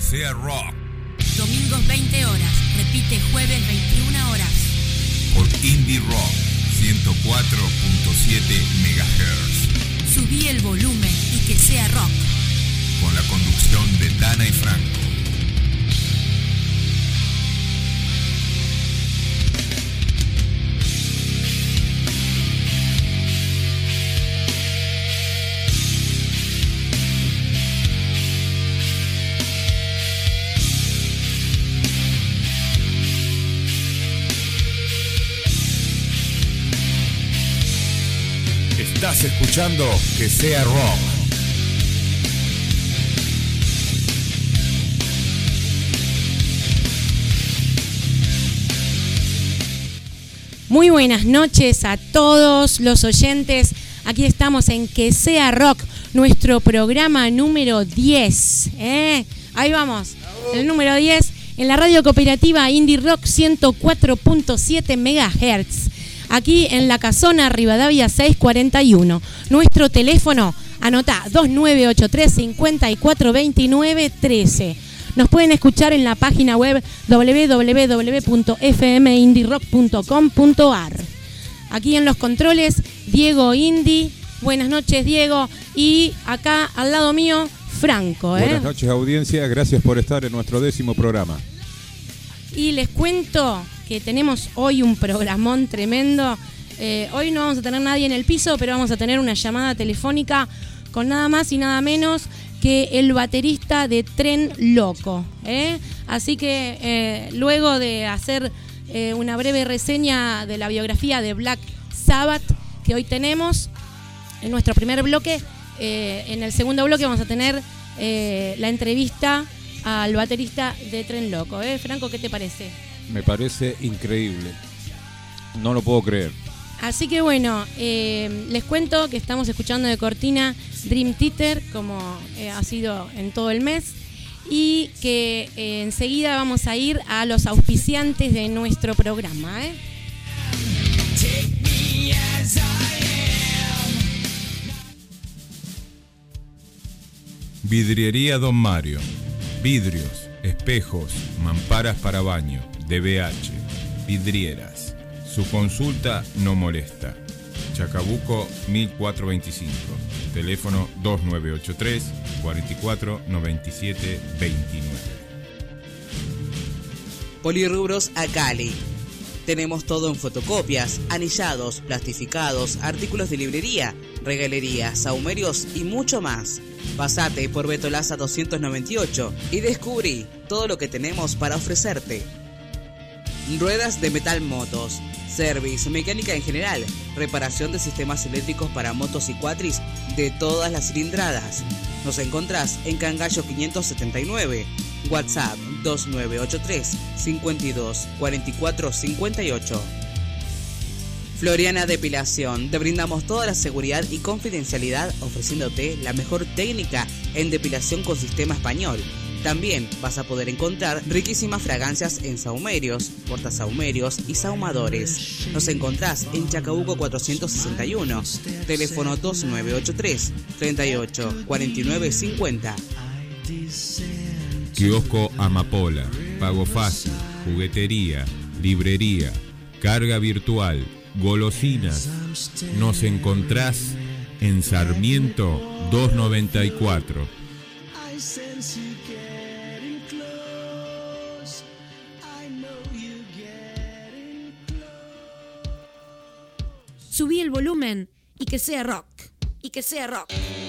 sea rock. Domingos 20 horas. Repite jueves 21 horas. Por Indie Rock 104.7 MHz. Subí el volumen y que sea rock. Con la conducción de Dana y Franco. Estás escuchando Que Sea Rock. Muy buenas noches a todos los oyentes. Aquí estamos en Que Sea Rock, nuestro programa número 10. Ahí vamos, el número 10 en la radio cooperativa Indie Rock 104.7 MHz. Aquí en La Casona, Rivadavia 641. Nuestro teléfono, anotá, 2983-5429-13. Nos pueden escuchar en la página web www.fmindirock.com.ar. Aquí en los controles, Diego Indy. Buenas noches, Diego. Y acá al lado mío, Franco. Buenas noches, audiencia. Gracias por estar en nuestro 10º programa. Y les cuento que tenemos hoy un programón tremendo. Hoy no vamos a tener nadie en el piso, pero vamos a tener una llamada telefónica con nada más y nada menos que el baterista de Tren Loco. Así que luego de hacer una breve reseña de la biografía de Black Sabbath que hoy tenemos en nuestro primer bloque, en el segundo bloque vamos a tener la entrevista al baterista de Tren Loco. Franco, ¿qué te parece? Me parece increíble. No lo puedo creer. Así que bueno, les cuento que estamos escuchando de cortina Dream Theater, como ha sido en todo el mes, y que enseguida vamos a ir a los auspiciantes de nuestro programa. Vidriería Don Mario. Vidrios, espejos, mamparas para baño, DBH, vidrieras. Su consulta no molesta. Chacabuco 1425. Teléfono 2983 44 97 29. Polirrubros Acali. Tenemos todo en fotocopias, anillados, plastificados, artículos de librería, regalería, sahumerios y mucho más. Pasate por Betolaza 298 y descubrí todo lo que tenemos para ofrecerte. Ruedas de metal motos, service, mecánica en general, reparación de sistemas eléctricos para motos y cuatris de todas las cilindradas. Nos encontrás en Cangallo 579, WhatsApp 2983 52 44 58. Floriana Depilación, te brindamos toda la seguridad y confidencialidad ofreciéndote la mejor técnica en depilación con sistema español. También vas a poder encontrar riquísimas fragancias en sahumerios, portasahumerios y sahumadores. Nos encontrás en Chacabuco 461, teléfono 2983 38 49 50. Kiosco Amapola, pago fácil, juguetería, librería, carga virtual, golosinas. Nos encontrás en Sarmiento 294. Subí el volumen y que sea rock. Y que sea rock.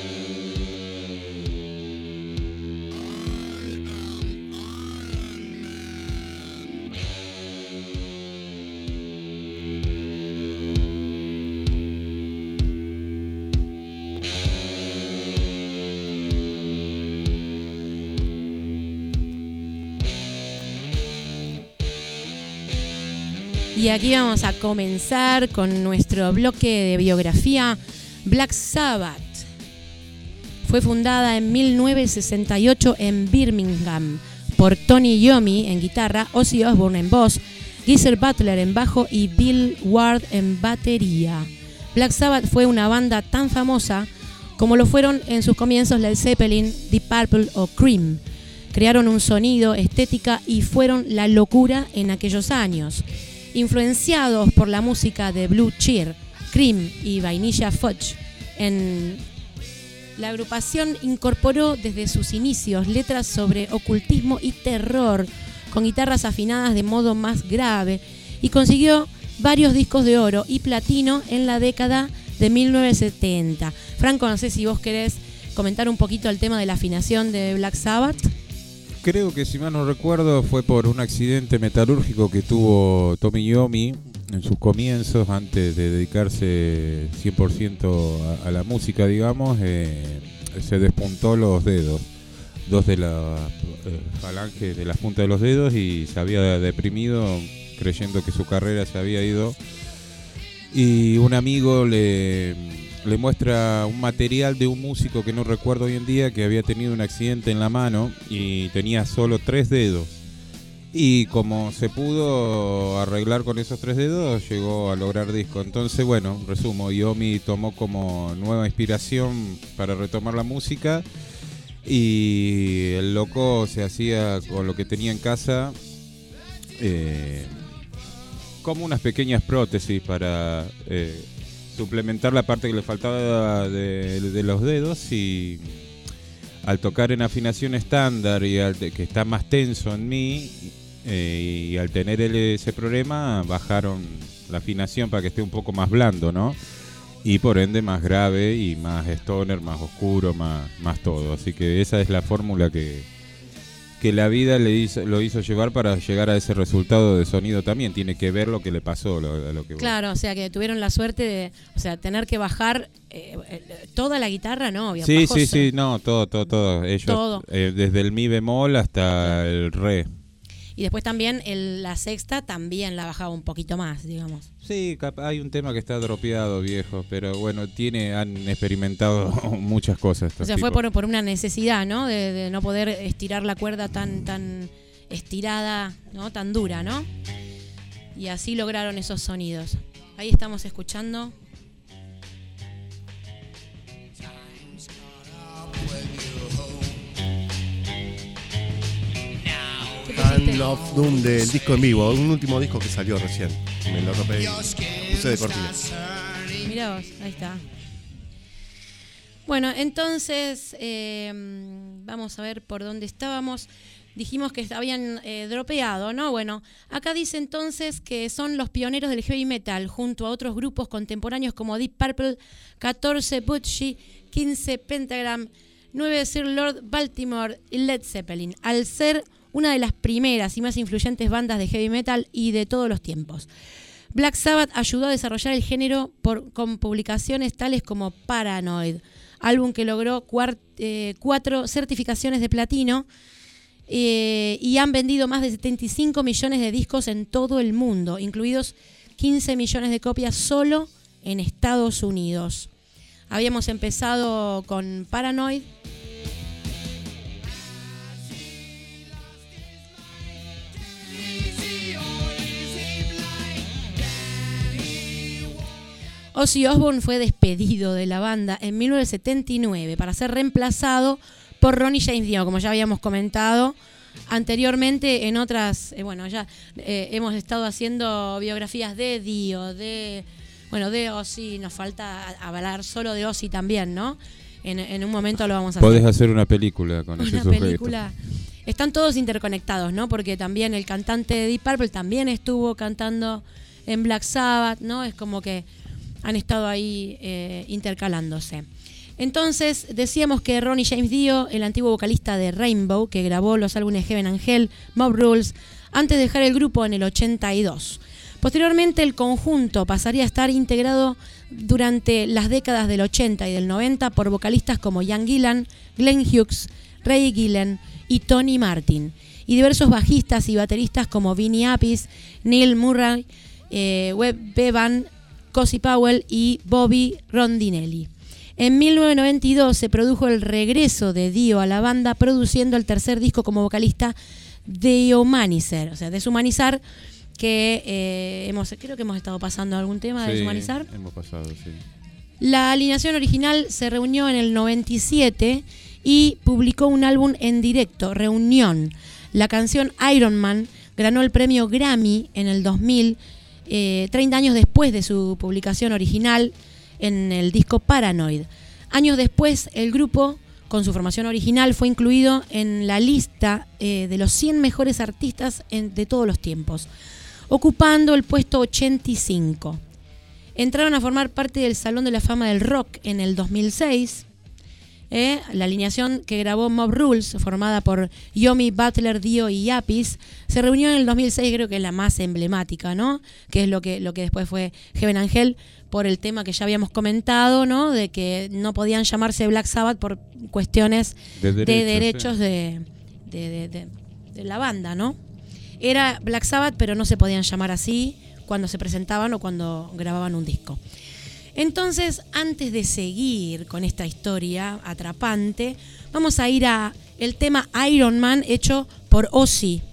Y aquí vamos a comenzar con nuestro bloque de biografía. Black Sabbath fue fundada en 1968 en Birmingham por Tony Iommi en guitarra, Ozzy Osbourne en voz, Geezer Butler en bajo y Bill Ward en batería. Black Sabbath fue una banda tan famosa como lo fueron en sus comienzos Led Zeppelin, Deep Purple o Cream. crearon un sonido, estética y fueron la locura en aquellos años. Influenciados por la música de Blue Cheer, Cream y Vanilla Fudge, la agrupación incorporó desde sus inicios letras sobre ocultismo y terror, con guitarras afinadas de modo más grave, y consiguió varios discos de oro y platino en la década de 1970. Franco, no sé si vos querés comentar un poquito el tema de la afinación de Black Sabbath. Creo que, si mal no recuerdo, fue por un accidente metalúrgico que tuvo Tommy Iommi en sus comienzos, antes de dedicarse 100% a la música, digamos. Se despuntó los dedos, dos de la falange de las puntas de los dedos, y se había deprimido creyendo que su carrera se había ido. Y un amigo le muestra un material de un músico que no recuerdo hoy en día, que había tenido un accidente en la mano y tenía solo 3 dedos. Y como se pudo arreglar con esos 3 dedos, llegó a lograr disco. Entonces, bueno, resumo, Iommi tomó como nueva inspiración para retomar la música, y el loco se hacía con lo que tenía en casa, como unas pequeñas prótesis para suplementar la parte que le faltaba de los dedos, y al tocar en afinación estándar y que está más tenso en mí, y al tener ese problema, bajaron la afinación para que esté un poco más blando, ¿no? Y por ende más grave y más stoner, más oscuro, más todo. Así que esa es la fórmula que la vida lo hizo llevar para llegar a ese resultado de sonido. También tiene que ver lo que le pasó, lo que claro, o sea, que tuvieron la suerte de, o sea, tener que bajar toda la guitarra, ¿no? Obvio, sí, no, todo. Ellos, todo. Desde el mi bemol hasta el re. Y después también la sexta también la bajaba un poquito más, digamos. Sí, hay un tema que está dropeado, viejo, pero bueno, han experimentado muchas cosas. O sea, fue por una necesidad, ¿no? De no poder estirar la cuerda tan estirada, ¿no? Tan dura, ¿no? Y así lograron esos sonidos. Ahí estamos escuchando. Hand of Doom, del disco en vivo, un último disco que salió recién. Me lo rompí, puse de cortina. Mirá vos, ahí está. Bueno, entonces vamos a ver por dónde estábamos. Dijimos que habían dropeado, ¿no? Bueno, acá dice entonces que son los pioneros del heavy metal, junto a otros grupos contemporáneos como Deep Purple, 14 Butchie, 15 Pentagram, 9 Sir Lord Baltimore y Led Zeppelin, al ser una de las primeras y más influyentes bandas de heavy metal y de todos los tiempos. Black Sabbath ayudó a desarrollar el género con publicaciones tales como Paranoid, álbum que logró 4 certificaciones de platino, y han vendido más de 75 millones de discos en todo el mundo, incluidos 15 millones de copias solo en Estados Unidos. Habíamos empezado con Paranoid. Ozzy Osbourne fue despedido de la banda en 1979 para ser reemplazado por Ronnie James Dio, como ya habíamos comentado anteriormente en otras. Ya hemos estado haciendo biografías de Dio, de Ozzy. Nos falta hablar solo de Ozzy también, ¿no? En un momento lo vamos a hacer. Podés hacer una película con ese sujeto. Película. Están todos interconectados, ¿no? Porque también el cantante de Deep Purple también estuvo cantando en Black Sabbath, ¿no? Es como que han estado ahí intercalándose. Entonces, decíamos que Ronnie James Dio, el antiguo vocalista de Rainbow, que grabó los álbumes Heaven and Hell, Mob Rules, antes de dejar el grupo en el 82. Posteriormente, el conjunto pasaría a estar integrado durante las décadas del 80 y del 90 por vocalistas como Ian Gillan, Glenn Hughes, Ray Gillen y Tony Martin, y diversos bajistas y bateristas como Vinnie Appice, Neil Murray, Webb Bevan, Cozy Powell y Bobby Rondinelli. En 1992 se produjo el regreso de Dio a la banda, produciendo el tercer disco como vocalista de Dehumanizer, o sea, Deshumanizar, que creo que hemos estado pasando algún tema de Deshumanizar. Hemos pasado, sí. La alineación original se reunió en el 97 y publicó un álbum en directo, Reunión. La canción Iron Man ganó el premio Grammy en el 2000, 30 años después de su publicación original en el disco Paranoid. Años después, el grupo, con su formación original, fue incluido en la lista de los 100 mejores artistas de todos los tiempos, ocupando el puesto 85. Entraron a formar parte del Salón de la Fama del Rock en el 2006. La alineación que grabó Mob Rules, formada por Yomi, Butler, Dio y Apis, se reunió en el 2006, creo que es la más emblemática, ¿no? Que es lo que después fue Heaven and Hell, por el tema que ya habíamos comentado, ¿no? De que no podían llamarse Black Sabbath por cuestiones de derechos de la banda, ¿no? Era Black Sabbath, pero no se podían llamar así cuando se presentaban o cuando grababan un disco. Entonces, antes de seguir con esta historia atrapante, vamos a ir a el tema Iron Man hecho por Ozzy.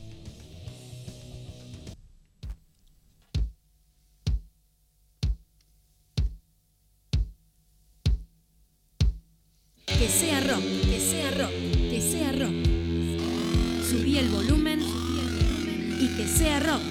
Que sea rock, que sea rock, que sea rock. Subí el volumen y que sea rock.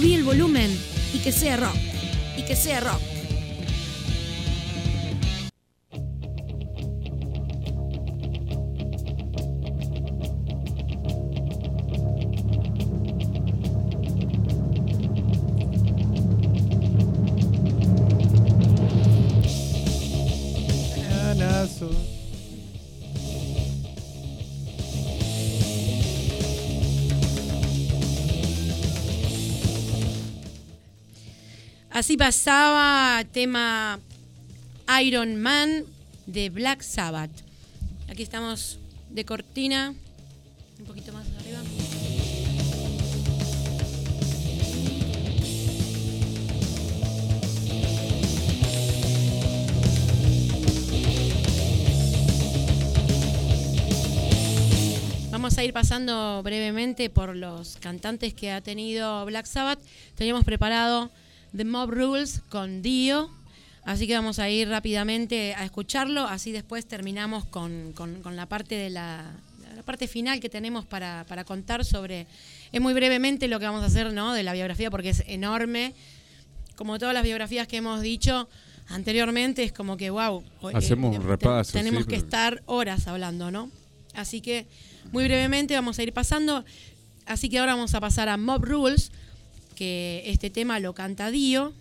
Subí el volumen y que sea rock. Y que sea rock. Así pasaba tema Iron Man de Black Sabbath. Aquí estamos de cortina, un poquito más arriba. Vamos a ir pasando brevemente por los cantantes que ha tenido Black Sabbath. Teníamos preparado The Mob Rules con Dio, así que vamos a ir rápidamente a escucharlo, así después terminamos con la parte de la parte final que tenemos para contar sobre, es muy brevemente lo que vamos a hacer, ¿no?, de la biografía, porque es enorme, como todas las biografías que hemos dicho anteriormente, es como que wow, hacemos un repaso, tenemos que estar horas hablando, ¿no? Así que muy brevemente vamos a ir pasando, así que ahora vamos a pasar a Mob Rules, que este tema lo canta Dio.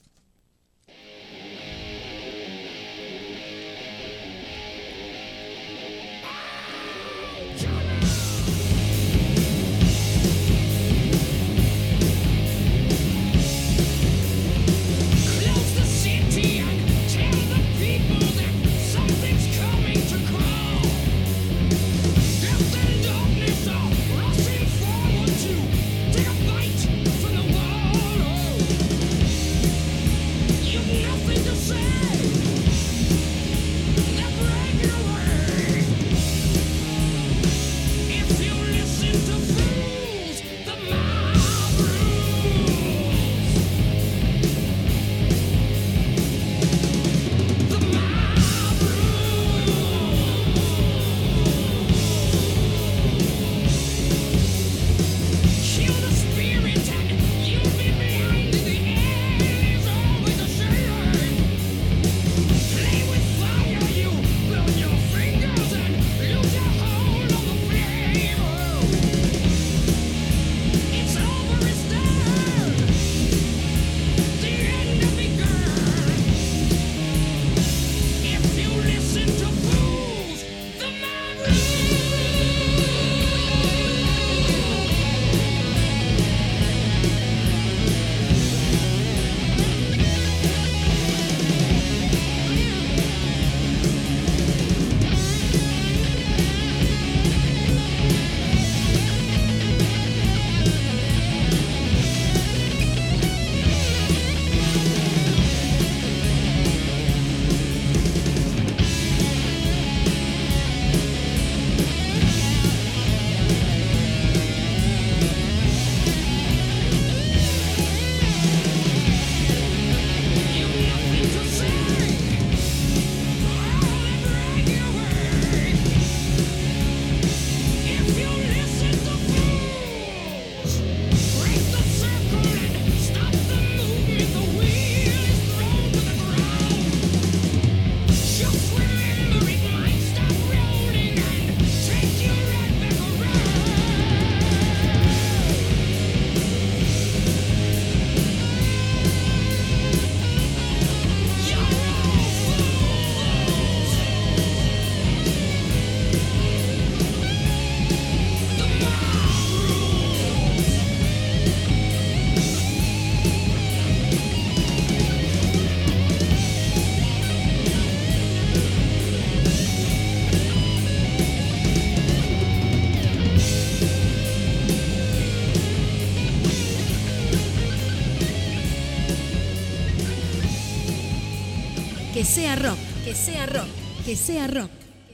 Que sea rock, que sea rock, que sea rock.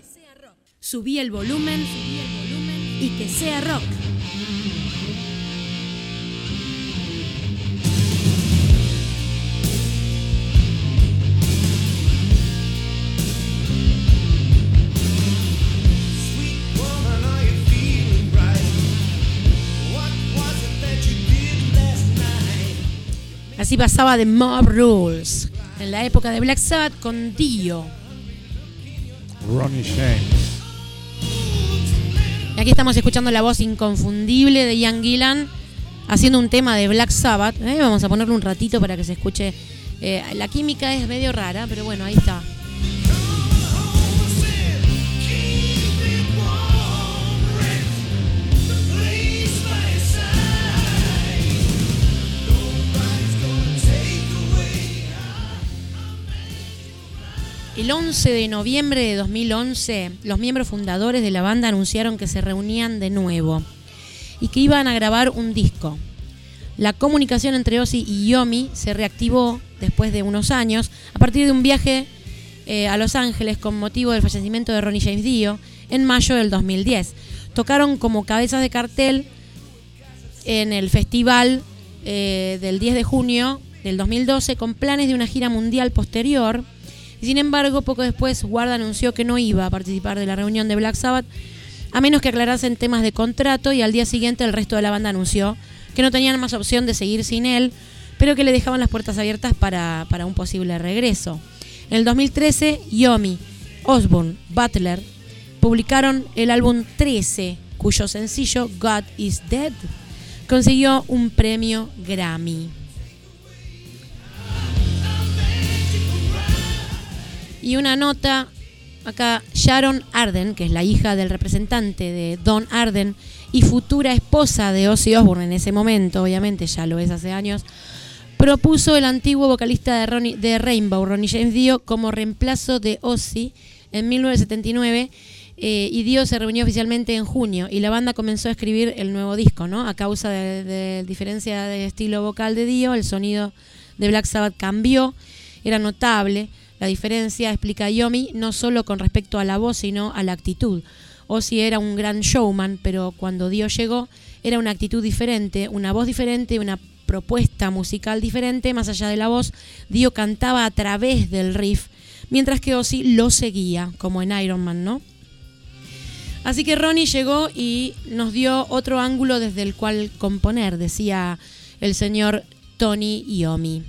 Subí el volumen y que sea rock. What was it that you did last night? Así pasaba de Mob Rules en la época de Black Sabbath con Dio. Ronnie James. Y aquí estamos escuchando la voz inconfundible de Ian Gillan haciendo un tema de Black Sabbath. Vamos a ponerlo un ratito para que se escuche. La química es medio rara, pero bueno, ahí está. El 11 de noviembre de 2011, los miembros fundadores de la banda anunciaron que se reunían de nuevo y que iban a grabar un disco. La comunicación entre Ozzy y Iommi se reactivó después de unos años a partir de un viaje a Los Ángeles con motivo del fallecimiento de Ronnie James Dio en mayo del 2010. Tocaron como cabezas de cartel en el festival del 10 de junio del 2012 con planes de una gira mundial posterior. Sin embargo, poco después, Ward anunció que no iba a participar de la reunión de Black Sabbath, a menos que aclarasen temas de contrato, y al día siguiente el resto de la banda anunció que no tenían más opción de seguir sin él, pero que le dejaban las puertas abiertas para un posible regreso. En el 2013, Iommi, Osbourne, Butler publicaron el álbum 13, cuyo sencillo God is Dead consiguió un premio Grammy. Y una nota, acá Sharon Arden, que es la hija del representante de Don Arden y futura esposa de Ozzy Osbourne en ese momento, obviamente ya lo es hace años, propuso el antiguo vocalista de Rainbow, Ronnie James Dio, como reemplazo de Ozzy en 1979, y Dio se reunió oficialmente en junio y la banda comenzó a escribir el nuevo disco, ¿no? A causa de diferencia de estilo vocal de Dio, el sonido de Black Sabbath cambió, era notable. La diferencia, explica Iommi, no solo con respecto a la voz, sino a la actitud. Ozzy era un gran showman, pero cuando Dio llegó, era una actitud diferente, una voz diferente, una propuesta musical diferente. Más allá de la voz, Dio cantaba a través del riff, mientras que Ozzy lo seguía, como en Iron Man, ¿no? Así que Ronnie llegó y nos dio otro ángulo desde el cual componer, decía el señor Tony Iommi.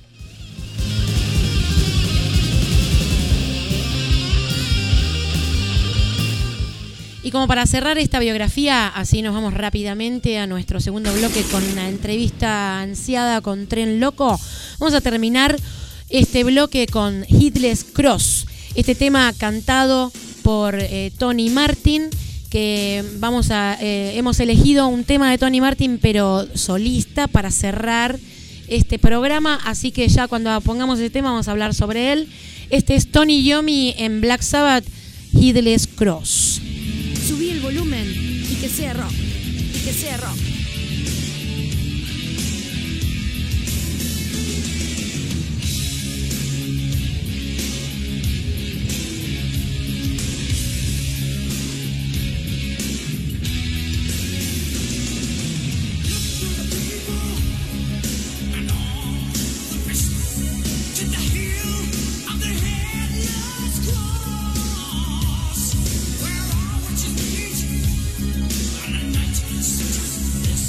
Y como para cerrar esta biografía, así nos vamos rápidamente a nuestro segundo bloque con una entrevista ansiada con Tren Loco. Vamos a terminar este bloque con Headless Cross, este tema cantado por Tony Martin, que hemos elegido un tema de Tony Martin pero solista para cerrar este programa, así que ya cuando pongamos ese tema vamos a hablar sobre él. Este es Tony Iommi en Black Sabbath, Headless Cross. Subí el volumen y que sea rock, que sea rock. This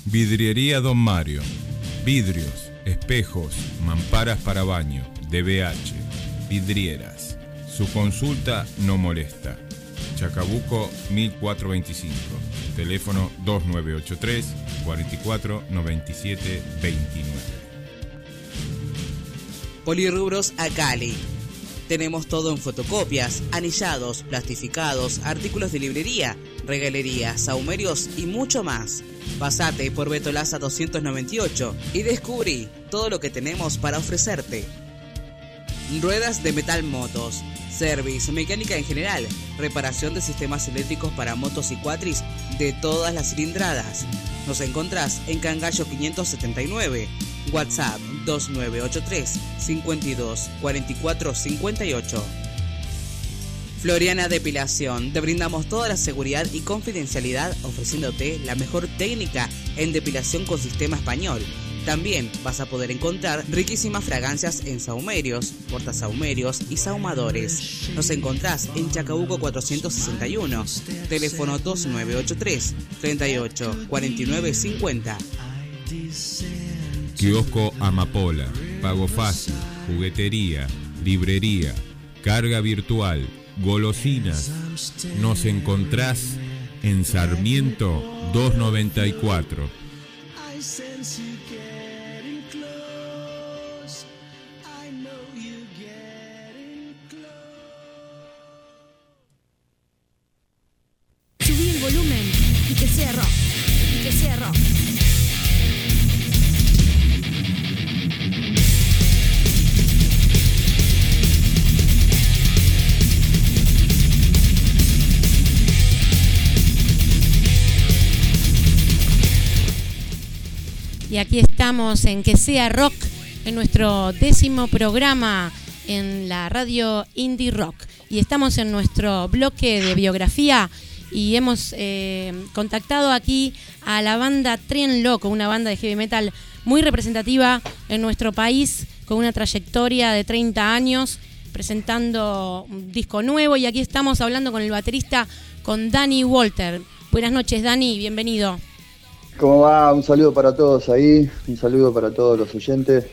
Vidriería Don Mario. Vidrios, espejos, mamparas para baño, DBH, vidrieras. Su consulta no molesta. Chacabuco 1425. Teléfono 2983 44 97 29. Polirrubros Acali. Tenemos todo en fotocopias, anillados, plastificados, artículos de librería, regalería, sahumerios y mucho más. Pasate por Betolaza 298 y descubrí todo lo que tenemos para ofrecerte. Ruedas de metal motos, service, mecánica en general, reparación de sistemas eléctricos para motos y cuatris de todas las cilindradas. Nos encontrás en Cangallo 579, WhatsApp 2983 52 44 58. Floriana Depilación, te brindamos toda la seguridad y confidencialidad ofreciéndote la mejor técnica en depilación con sistema español. También vas a poder encontrar riquísimas fragancias en sahumerios, portasahumerios y sahumadores. Nos encontrás en Chacabuco 461, teléfono 2983 38 49 50. Kiosco Amapola, pago fácil, juguetería, librería, carga virtual, golosinas. Nos encontrás en Sarmiento 294. Subí el volumen y que sea rock, y que sea rock. Y aquí estamos en Que Sea Rock, en nuestro 10º programa en la radio Indie Rock. Y estamos en nuestro bloque de biografía y hemos contactado aquí a la banda Tren Loco, una banda de heavy metal muy representativa en nuestro país, con una trayectoria de 30 años, presentando un disco nuevo. Y aquí estamos hablando con el baterista, con Dani Walter. Buenas noches, Dani, bienvenido. ¿Cómo va? Un saludo para todos ahí, un saludo para todos los oyentes.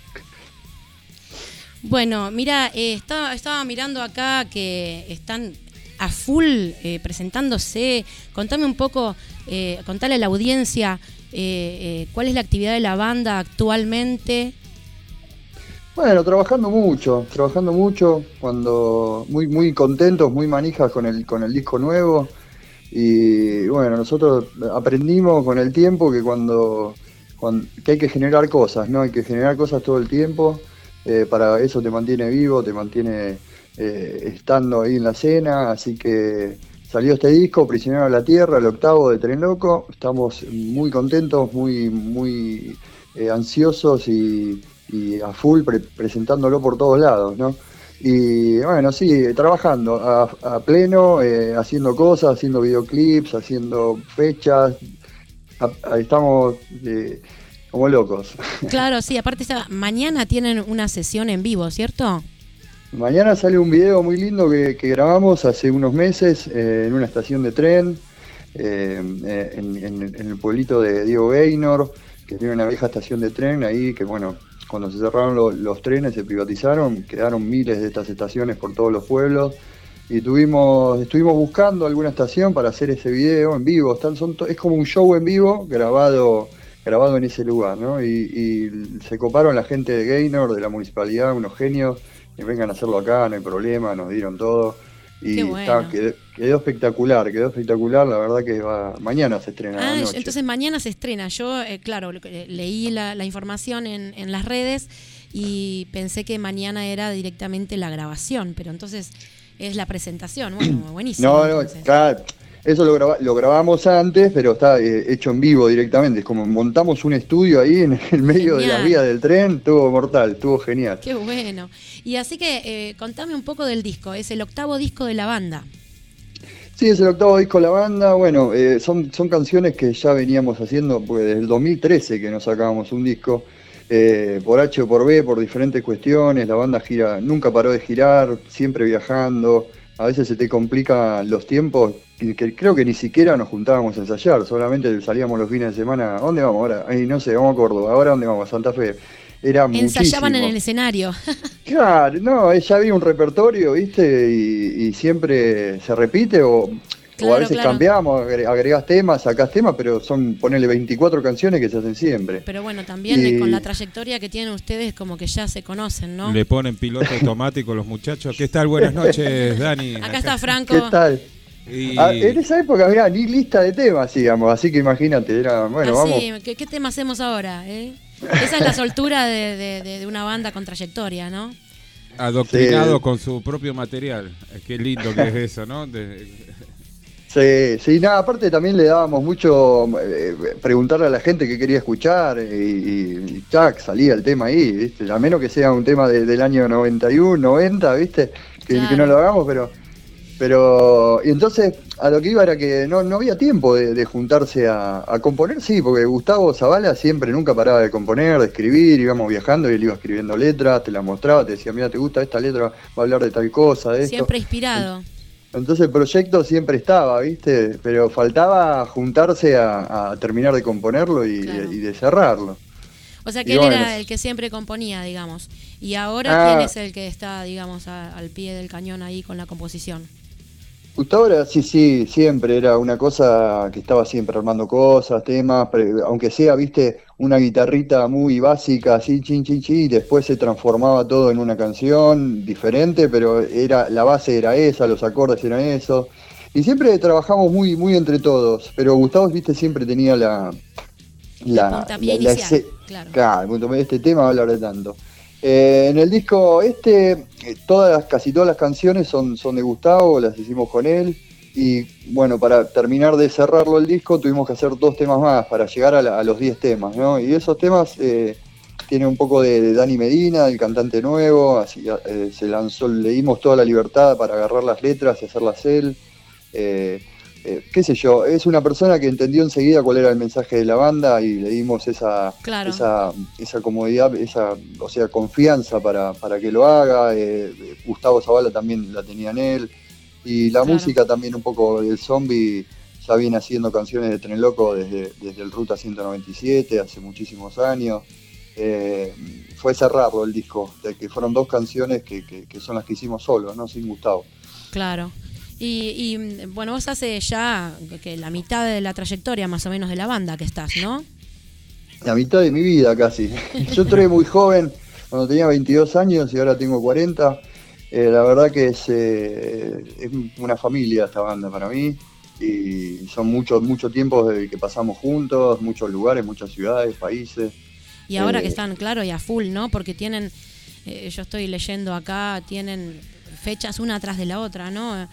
Bueno, mira, estaba mirando acá que están a full presentándose. Contame un poco, contale a la audiencia cuál es la actividad de la banda actualmente. Bueno, trabajando mucho, cuando muy contentos, muy manijas con el disco nuevo. Y bueno, nosotros aprendimos con el tiempo que que hay que generar cosas, ¿no? Hay que generar cosas todo el tiempo, para eso te mantiene vivo, te mantiene estando ahí en la escena, así que salió este disco, Prisionero de la Tierra, el 8º de Tren Loco. Estamos muy contentos, muy ansiosos y a full presentándolo por todos lados, ¿no? Y bueno, sí, trabajando a pleno, haciendo cosas, haciendo videoclips, haciendo fechas, estamos como locos. Claro, sí, aparte mañana tienen una sesión en vivo, ¿cierto? Mañana sale un video muy lindo que grabamos hace unos meses en una estación de tren, en el pueblito de Diego Gaynor, que tiene una vieja estación de tren ahí, que bueno, cuando se cerraron los trenes, se privatizaron, quedaron miles de estas estaciones por todos los pueblos y estuvimos buscando alguna estación para hacer ese video en vivo. Es como un show en vivo grabado en ese lugar, ¿no? Y se coparon la gente de Gaynor, de la municipalidad, unos genios, que vengan a hacerlo acá, no hay problema, nos dieron todo. Y bueno. quedó espectacular, la verdad que mañana se estrena. Anoche. Entonces mañana se estrena. Yo, claro, leí la información en las redes y pensé que mañana era directamente la grabación, pero entonces es la presentación. Bueno, buenísimo. No, claro, eso lo grabamos antes, pero está hecho en vivo directamente. Es como montamos un estudio ahí en el medio de la vía del tren, estuvo mortal, estuvo genial. Qué bueno. Y así que contame un poco del disco. Es el 8º disco de la banda. Sí, es el 8º disco de la banda. Bueno, son canciones que ya veníamos haciendo pues, desde el 2013 que nos sacábamos un disco. Por H o por B, por diferentes cuestiones. La banda nunca paró de girar, siempre viajando. a veces se te complican los tiempos, que creo que ni siquiera nos juntábamos a ensayar, solamente salíamos los fines de semana. ¿A dónde vamos ahora? Ay, no sé, vamos a Córdoba. ¿Ahora dónde vamos? A Santa Fe. Era Ensayaban muchísimo. en el escenario. Claro, no, ya había un repertorio, ¿viste? Y siempre se repite o a veces cambiamos, agregás temas, sacás temas, pero ponele 24 canciones que se hacen siempre. Pero bueno, también con la trayectoria que tienen ustedes, como que ya se conocen, ¿no? Le ponen piloto automático los muchachos. ¿Qué tal? Buenas noches, Dani. Acá está Franco. ¿Qué tal? En esa época, mirá, ni lista de temas, digamos, así que imagínate, era, bueno, vamos. ¿Qué tema hacemos ahora? Esa es la soltura de una banda con trayectoria, ¿no? Adoctrinado con su propio material. Qué lindo que es eso, ¿no? Sí, nada, aparte también le dábamos mucho preguntarle a la gente qué quería escuchar y tac, salía el tema ahí, ¿viste? A menos que sea un tema del año 91, 90, ¿viste? Que no lo hagamos, pero y entonces a lo que iba era que no había tiempo de juntarse a componer, sí, porque Gustavo Zavala siempre nunca paraba de componer, de escribir, íbamos viajando y él iba escribiendo letras, te las mostraba, te decía, mira, ¿te gusta esta letra? Va a hablar de tal cosa, de esto. Siempre inspirado. Entonces el proyecto siempre estaba, ¿viste? Pero faltaba juntarse a terminar de componerlo y de cerrarlo. O sea que él era el que siempre componía, digamos. Y ahora, ¿quién es el que está, digamos, al pie del cañón ahí con la composición? Gustavo era, sí, siempre era una cosa que estaba siempre armando cosas, temas, aunque sea, viste, una guitarrita muy básica, así, chin, y después se transformaba todo en una canción diferente, pero la base era esa, los acordes eran eso. Y siempre trabajamos muy, muy entre todos, pero Gustavo, viste, siempre tenía la puntapié inicial, claro, este tema va a hablar de tanto. En el disco casi todas las canciones son de Gustavo, las hicimos con él y bueno, para terminar de cerrarlo el disco tuvimos que hacer 2 temas más para llegar a los 10 temas, ¿no? Y esos temas tienen un poco de Dani Medina, el cantante nuevo, así se lanzó, le dimos toda la libertad para agarrar las letras y hacerlas él. Qué sé yo, es una persona que entendió enseguida cuál era el mensaje de la banda y le dimos esa comodidad, o sea, confianza para que lo haga. Gustavo Zavala también la tenía en él. Y la música también un poco del Zombie, ya viene haciendo canciones de Tren Loco desde el Ruta 197, hace muchísimos años. Fue cerrarlo el disco, de que fueron 2 canciones que son las que hicimos solos, ¿no? Sin Gustavo. Claro. Y bueno, vos hace ya que la mitad de la trayectoria más o menos de la banda que estás, ¿no? La mitad de mi vida casi. Yo entré muy joven, cuando tenía 22 años y ahora tengo 40. La verdad que es una familia esta banda para mí y son mucho tiempo desde que pasamos juntos, muchos lugares, muchas ciudades, países. Y ahora que están, claro, y a full, ¿no? Porque tienen, yo estoy leyendo acá, tienen fechas una atrás de la otra, ¿no?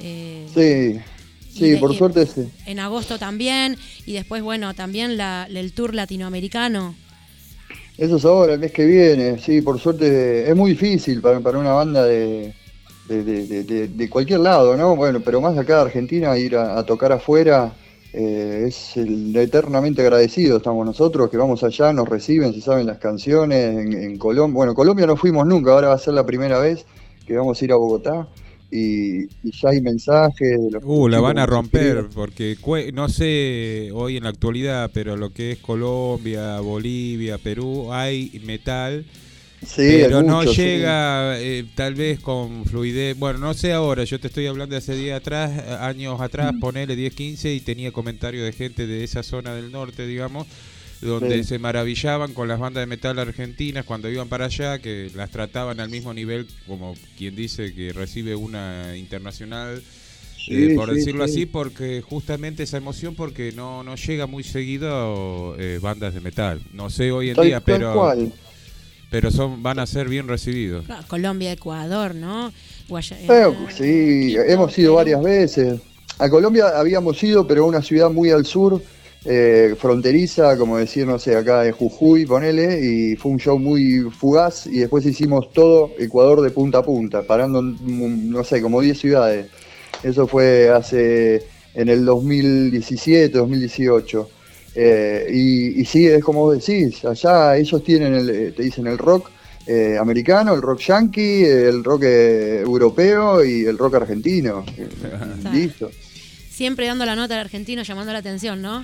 Sí, por suerte sí. En agosto también, y después, bueno, también el tour latinoamericano. Eso es ahora, el mes que viene, sí, por suerte es muy difícil para una banda de cualquier lado, ¿no? Bueno, pero más acá de Argentina, ir a tocar afuera, es eternamente agradecido estamos nosotros, que vamos allá, nos reciben, se saben las canciones, en Colombia. Bueno, Colombia no fuimos nunca, ahora va a ser la primera vez que vamos a ir a Bogotá. Y ya hay mensajes de los la van a romper porque no sé hoy en la actualidad, pero lo que es Colombia, Bolivia, Perú, hay metal, pero no llega tal vez con fluidez. Bueno, no sé ahora, yo te estoy hablando de hace años atrás, ponele 10, 15 y tenía comentarios de gente de esa zona del norte, digamos, donde se maravillaban con las bandas de metal argentinas cuando iban para allá, que las trataban al mismo nivel como quien dice que recibe una internacional, por decirlo así, porque justamente esa emoción, porque no llega muy seguido bandas de metal, no sé hoy en día, pero van a ser bien recibidos. Colombia, Ecuador, ¿no? Sí, hemos ido varias veces. A Colombia habíamos ido, pero a una ciudad muy al sur, fronteriza, como decir, no sé, acá de Jujuy, ponele, y fue un show muy fugaz y después hicimos todo Ecuador de punta a punta, parando, no sé, como 10 ciudades. Eso fue en el 2017, 2018. Y sí, es como vos decís, allá ellos tienen te dicen el rock americano, el rock yankee, el rock europeo y el rock argentino. Listo. Siempre dando la nota al argentino, llamando la atención, ¿no?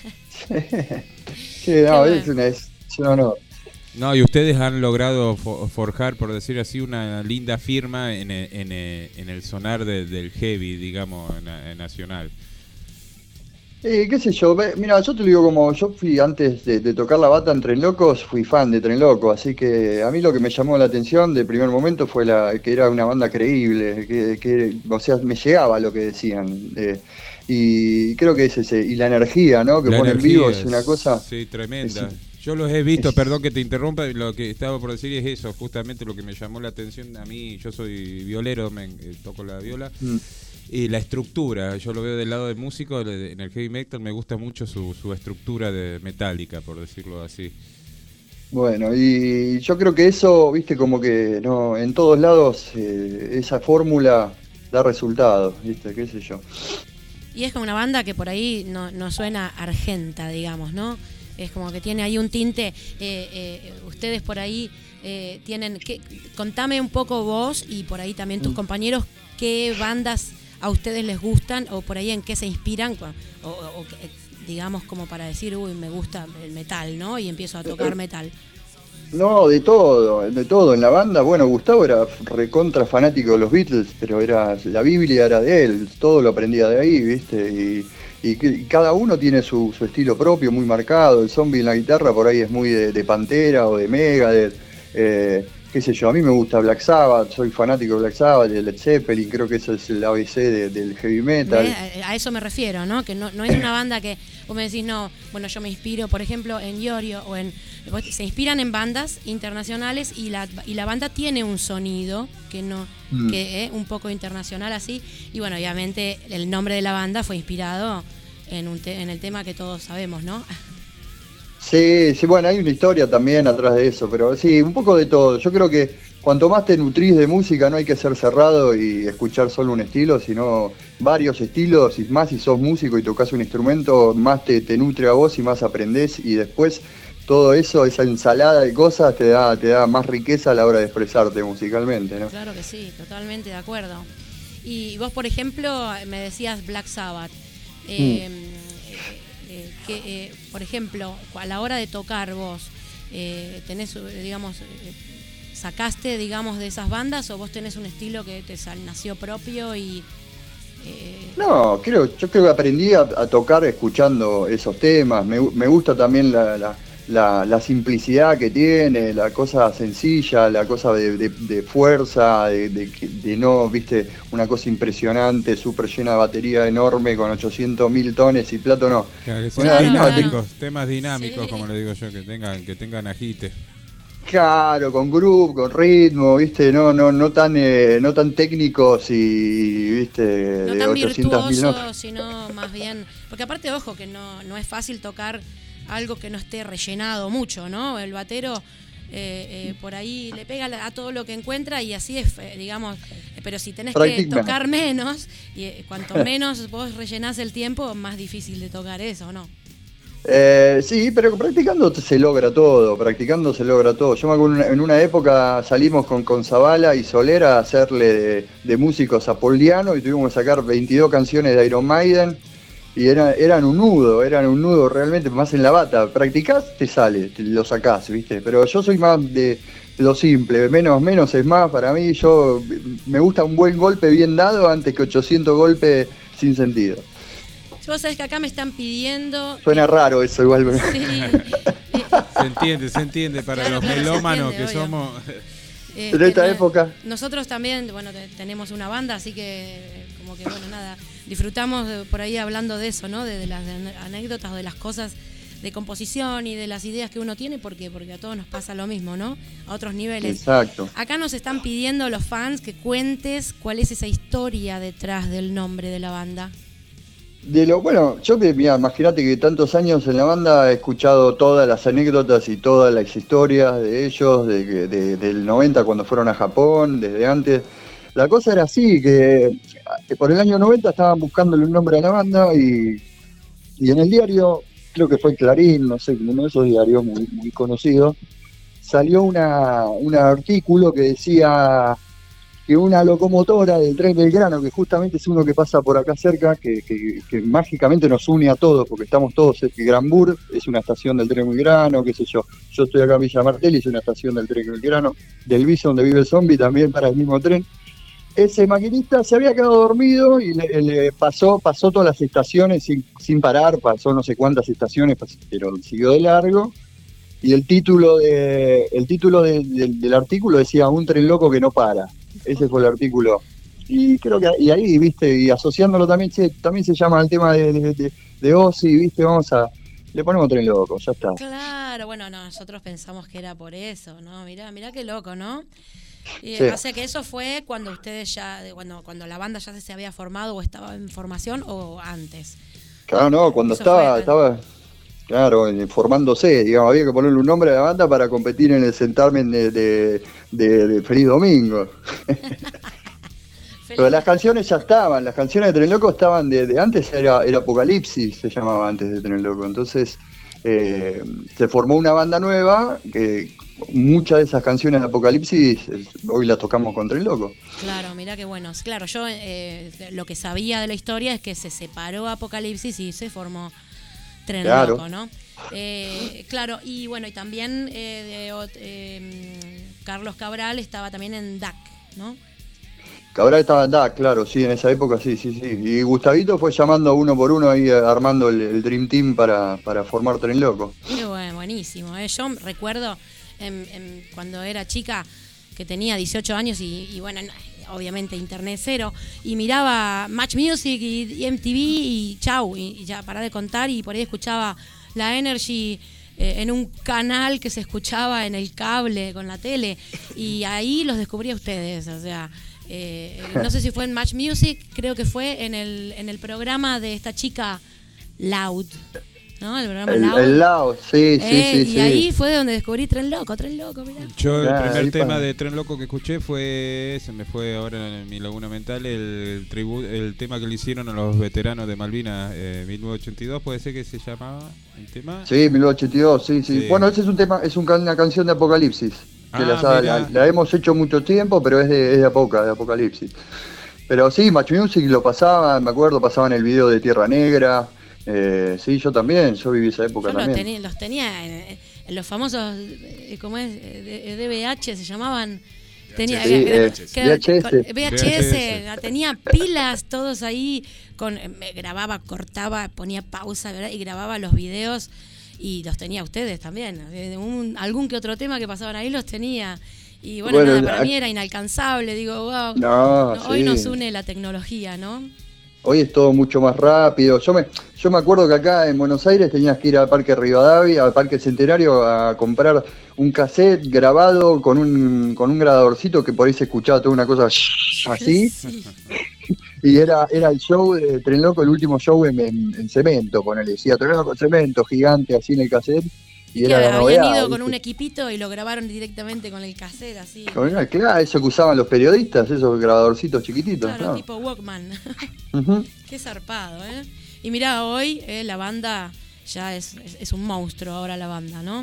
Sí, no, es un honor. No, y ustedes han logrado forjar, por decir así, una linda firma en el sonar del heavy, digamos, nacional. Qué sé yo, mira, yo te lo digo como yo fui antes de tocar la bata en Tren Locos, fui fan de Tren Loco, así que a mí lo que me llamó la atención de primer momento fue que era una banda creíble, que o sea, me llegaba lo que decían. Y creo que es ese, y la energía, ¿no? Que ponen vivo es una cosa. Sí, tremenda. Yo los he visto, perdón que te interrumpa, lo que estaba por decir es eso, justamente lo que me llamó la atención a mí. Yo soy violero, toco la viola. Y la estructura, yo lo veo del lado del músico, en el heavy metal me gusta mucho su estructura metálica, por decirlo así. Bueno, y yo creo que eso, viste, como que no en todos lados esa fórmula da resultados, viste, qué sé yo. Y es como una banda que por ahí no suena argenta, digamos, ¿no? Es como que tiene ahí un tinte, ustedes por ahí tienen, contame un poco vos y por ahí también tus compañeros, qué bandas a ustedes les gustan o por ahí en qué se inspiran o digamos como para decir, uy, me gusta el metal, ¿no? Y empiezo a tocar metal. No, de todo en la banda. Bueno, Gustavo era recontra fanático de los Beatles, pero la Biblia era de él, todo lo aprendía de ahí, ¿viste? Y cada uno tiene su estilo propio, muy marcado. El Zombie en la guitarra por ahí es muy de Pantera o de Megadeth, qué sé yo, a mí me gusta Black Sabbath, soy fanático de Black Sabbath, de Led Zeppelin, creo que eso es el ABC del heavy metal. A eso me refiero, ¿no? Que no es una banda que vos me decís, no, bueno, yo me inspiro, por ejemplo, en Iorio o se inspiran en bandas internacionales y la banda tiene un sonido que es un poco internacional así, y bueno, obviamente el nombre de la banda fue inspirado en el tema que todos sabemos, ¿no? Sí, bueno, hay una historia también atrás de eso, pero sí, un poco de todo. Yo creo que cuanto más te nutrís de música, no hay que ser cerrado y escuchar solo un estilo, sino varios estilos, y más si sos músico y tocas un instrumento, más te nutre a vos y más aprendés, y después todo eso, esa ensalada de cosas, te da más riqueza a la hora de expresarte musicalmente, ¿no? Claro que sí, totalmente de acuerdo. Y vos, por ejemplo, me decías Black Sabbath. Por ejemplo, a la hora de tocar vos, tenés, digamos, sacaste, digamos, de esas bandas o vos tenés un estilo que te nació propio y... No, yo creo que aprendí a tocar escuchando esos temas. Me gusta también la simplicidad que tiene, la cosa sencilla, la cosa de fuerza, de no, viste, una cosa impresionante, súper llena de batería enorme con 800.000 tones y plato, no. Claro, que sean dinámicos, temas dinámicos, sí, como le digo yo, que tengan agite. Claro, con groove, con ritmo, viste, no tan técnicos y, viste, no tan virtuosos, sino más bien, porque aparte, ojo, que no es fácil tocar algo que no esté rellenado mucho, ¿no? El batero por ahí le pega a todo lo que encuentra y así es, digamos, pero si tenés que tocar menos, y cuanto menos vos rellenás el tiempo, más difícil de tocar eso, ¿no? Sí, pero practicando se logra todo. Yo me acuerdo en una época salimos con Zavala y Soler a hacerle de músicos a Paul Diano y tuvimos que sacar 22 canciones de Iron Maiden y eran un nudo realmente, más en la bata. Practicás, te sale, lo sacás, ¿viste? Pero yo soy más de lo simple, menos es más para mí. Yo me gusta un buen golpe bien dado antes que 800 golpes sin sentido. Vos sabés que acá me están pidiendo... Suena raro eso igual. Sí. Se entiende para claro, los melómanos que obvio. Somos... En esta época. Nosotros también, bueno, tenemos una banda, así que como que, bueno, nada, disfrutamos por ahí hablando de eso, ¿no? De las anécdotas o de las cosas de composición y de las ideas que uno tiene, porque a todos nos pasa lo mismo, ¿no? A otros niveles. Exacto. Acá nos están pidiendo los fans que cuentes cuál es esa historia detrás del nombre de la banda. Bueno, yo imagínate que tantos años en la banda he escuchado todas las anécdotas y todas las historias de ellos, del 90 cuando fueron a Japón, desde antes. La cosa era así, que por el año 90 estaban buscándole un nombre a la banda y en el diario, creo que fue Clarín, no sé, uno de esos diarios muy, muy conocidos, salió un artículo que decía que una locomotora del tren Belgrano, que justamente es uno que pasa por acá cerca, que mágicamente nos une a todos, porque estamos todos cerca. Granbur es una estación del tren Belgrano, qué sé yo. Yo estoy acá en Villa Martelli, es una estación del tren Belgrano. Del Viso, donde vive el zombie, también para el mismo tren. Ese maquinista se había quedado dormido y le pasó todas las estaciones sin parar, pasó no sé cuántas estaciones, pero siguió de largo. Y el título del artículo decía "Un tren loco que no para". Ese fue el artículo. Y creo que ahí, viste, y asociándolo también se llama el tema de Ozzy, viste, le ponemos tren loco, ya está. Claro, bueno, no, nosotros pensamos que era por eso, ¿no? Mirá qué loco, ¿no? Sí. O sea que eso fue cuando ustedes ya, cuando la banda ya se había formado o estaba en formación o antes. Claro, no, cuando estaba claro, formándose, digamos, había que ponerle un nombre a la banda para competir en el certamen de Feliz Domingo. Pero las canciones ya estaban, las canciones de Tren Loco estaban de antes, era Apocalipsis, se llamaba antes de Tren Loco. Entonces se formó una banda nueva que muchas de esas canciones de Apocalipsis hoy las tocamos con Tren Loco. Claro, mirá qué bueno. Claro, yo lo que sabía de la historia es que se separó Apocalipsis y se formó Tren Loco, ¿no? Claro, y bueno, y también Carlos Cabral estaba también en DAC, ¿no? Cabral estaba en DAC, claro, sí, en esa época sí. Y Gustavito fue llamando uno por uno ahí, armando el Dream Team para formar Tren Loco. Qué bueno, buenísimo. Yo recuerdo cuando era chica, que tenía 18 años y bueno, obviamente internet cero, y miraba Match Music y MTV y chau, y ya pará de contar, y por ahí escuchaba la Energy en un canal que se escuchaba en el cable con la tele, y ahí los descubrí a ustedes, o sea, no sé si fue en Match Music, creo que fue en el programa de esta chica Loud, ¿no? El programa Loud. El Loud, sí. Y ahí fue donde descubrí Tren Loco, mirá. Yo el primer tema de Tren Loco que escuché se me fue ahora en mi laguna mental, el tema que le hicieron a los veteranos de Malvinas, 1982, puede ser que se llamaba el tema. Sí, 1982, sí. Bueno, ese es un tema, una canción de Apocalipsis. Que la hemos hecho mucho tiempo, pero es de Apocalipsis. Pero sí, Match Music lo pasaban, me acuerdo, pasaban el video de Tierra Negra. Sí, yo también, yo viví esa época también. Los tenía en los famosos, ¿cómo es? DVH se llamaban. Tenía, VHS, tenía pilas todos ahí, grababa, cortaba, ponía pausa, ¿verdad? Y grababa los videos y los tenía ustedes también. Algún que otro tema que pasaban ahí los tenía. Y bueno, nada, para mí era inalcanzable, digo, wow. Hoy nos une la tecnología, ¿no? Hoy es todo mucho más rápido. Yo me acuerdo que acá en Buenos Aires tenías que ir al Parque Rivadavia, al Parque Centenario, a comprar un cassette grabado con un grabadorcito que por ahí se escuchaba toda una cosa así. Sí. Y era el show de Tren Loco, el último show en cemento, ponele. Decía Tren Loco cemento, gigante, así en el cassette. Y era la novedad, habían ido con un equipito y lo grabaron directamente con el cassette, así. Claro, eso que usaban los periodistas, esos grabadorcitos chiquititos. Claro, ¿no? tipo Walkman. Uh-huh. Qué zarpado, ¿eh? Y mirá, hoy la banda ya es un monstruo, ahora la banda, ¿no?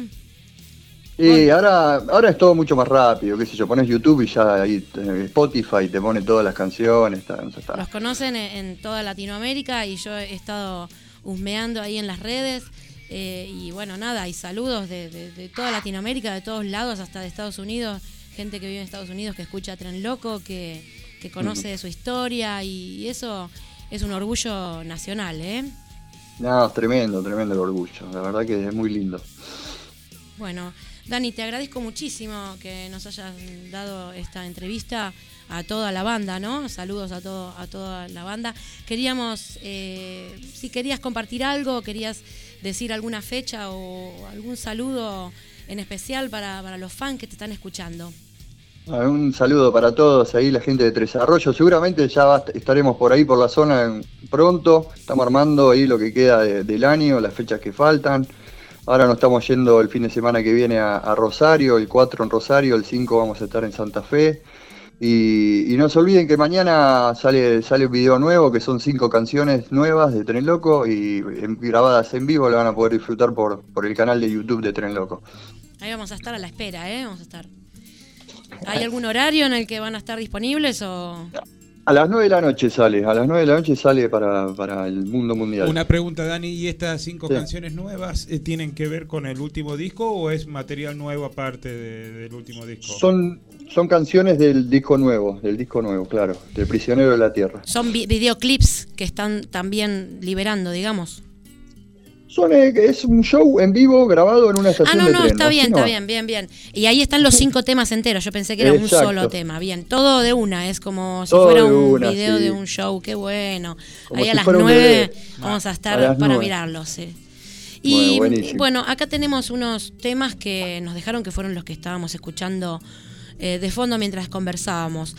Y ahora es todo mucho más rápido, qué sé yo, pones YouTube y ya ahí Spotify te pone todas las canciones. Está. Los conocen en toda Latinoamérica y yo he estado husmeando ahí en las redes. Y bueno, nada, y saludos de toda Latinoamérica, de todos lados, hasta de Estados Unidos, gente que vive en Estados Unidos que escucha Tren Loco, que conoce de su historia, y eso es un orgullo nacional, ¿eh? No, es tremendo el orgullo, la verdad que es muy lindo. Bueno, Dani, te agradezco muchísimo que nos hayas dado esta entrevista a toda la banda, ¿no? Saludos a toda la banda. Queríamos, si querías compartir algo, querías decir alguna fecha o algún saludo en especial para los fans que te están escuchando. Un saludo para todos ahí, la gente de Tres Arroyos. Seguramente ya estaremos por ahí, por la zona pronto. Estamos armando ahí lo que queda del año, las fechas que faltan. Ahora nos estamos yendo el fin de semana que viene a Rosario, el 4 en Rosario, el 5 vamos a estar en Santa Fe. Y no se olviden que mañana sale un video nuevo, que son 5 canciones nuevas de Tren Loco y grabadas en vivo, la van a poder disfrutar por el canal de YouTube de Tren Loco. Ahí vamos a estar a la espera, vamos a estar. ¿Hay algún horario en el que van a estar disponibles o...? A las 9 de la noche sale, para el mundo mundial. Una pregunta, Dani, ¿y estas 5 canciones nuevas tienen que ver con el último disco o es material nuevo aparte del último disco? Son canciones del disco nuevo, claro, del Prisionero de la Tierra. Son videoclips que están también liberando, digamos. Es un show en vivo grabado en una estación de tren. Está bien. Y ahí están los 5 temas enteros. Yo pensé que era un solo tema. Bien, todo de una. Es como si fuera un video de un show. Qué bueno. Como ahí a las 9 vamos a estar para mirarlo. Sí. Y bueno, acá tenemos unos temas que nos dejaron, que fueron los que estábamos escuchando de fondo mientras conversábamos.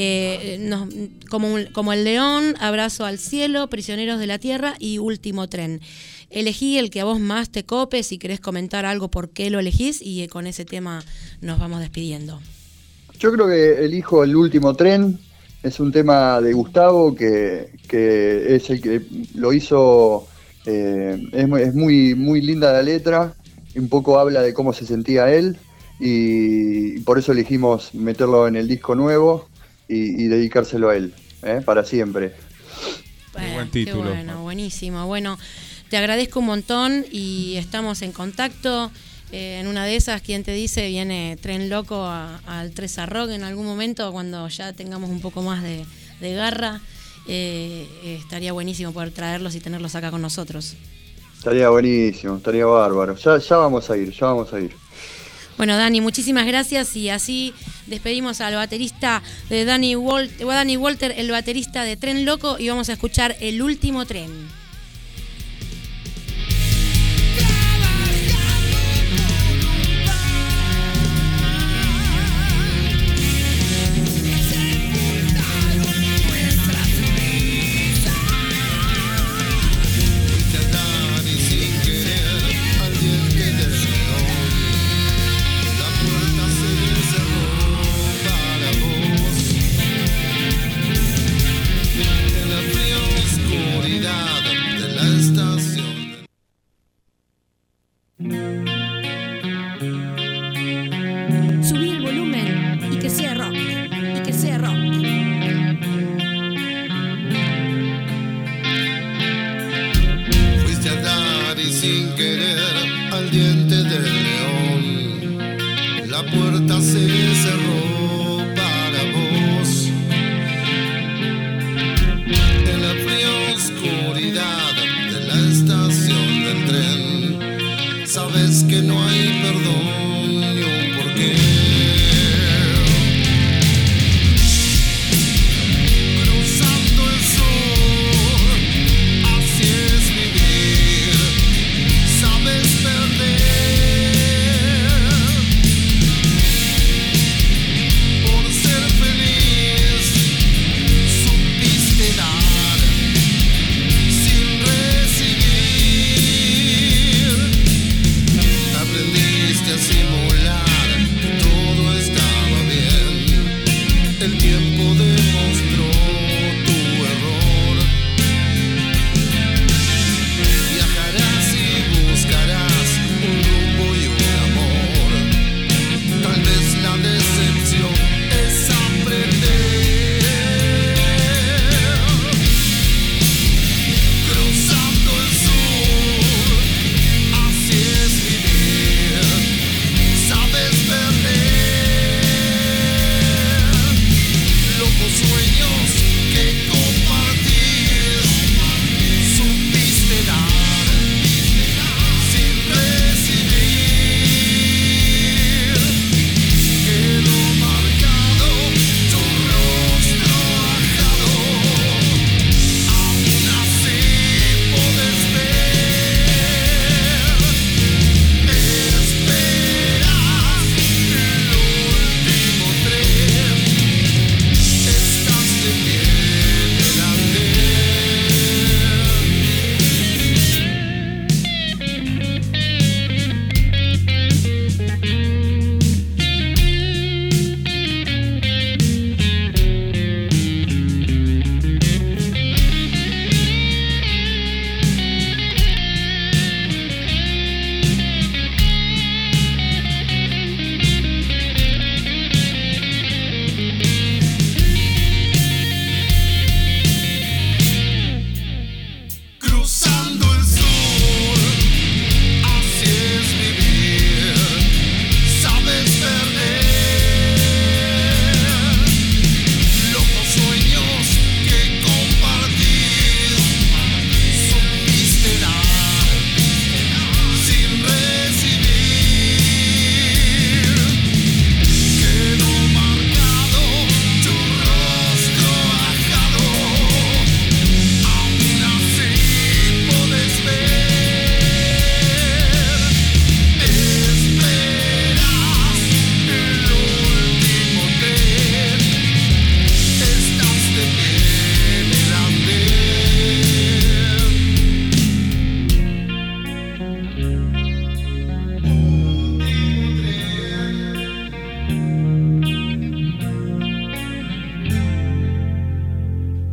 Como El León, Abrazo al Cielo, Prisioneros de la Tierra y Último Tren. Elegí el que a vos más te cope, si querés comentar algo por qué lo elegís, y con ese tema nos vamos despidiendo. Yo creo que elijo El Último Tren, es un tema de Gustavo que es el que lo hizo, es muy, muy linda la letra, un poco habla de cómo se sentía él, y por eso elegimos meterlo en el disco nuevo y dedicárselo a él, para siempre. Buen título. Qué bueno, buenísimo. Bueno, te agradezco un montón y estamos en contacto. En una de esas, quien te dice, viene Tren Loco al 3 Rock en algún momento, cuando ya tengamos un poco más de garra. Estaría buenísimo poder traerlos y tenerlos acá con nosotros. Estaría buenísimo, estaría bárbaro. Ya vamos a ir. Bueno, Dani, muchísimas gracias, y así despedimos al baterista de Dani Walter, el baterista de Tren Loco, y vamos a escuchar El Último Tren. Subí el volumen y que sea rock. Fuiste a dar y sin querer al diente del león. La puerta se cerró para vos. En la fría oscuridad de la estación del tren, sabes que no hay perdón ni un porqué. Cruzando el sur, así es vivir, sabes perder. Por ser feliz, supiste dar sin recibir. Aprendiste así.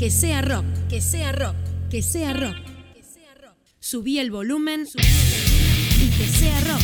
Que sea rock, que sea rock, que sea rock. Subí el volumen y que sea rock.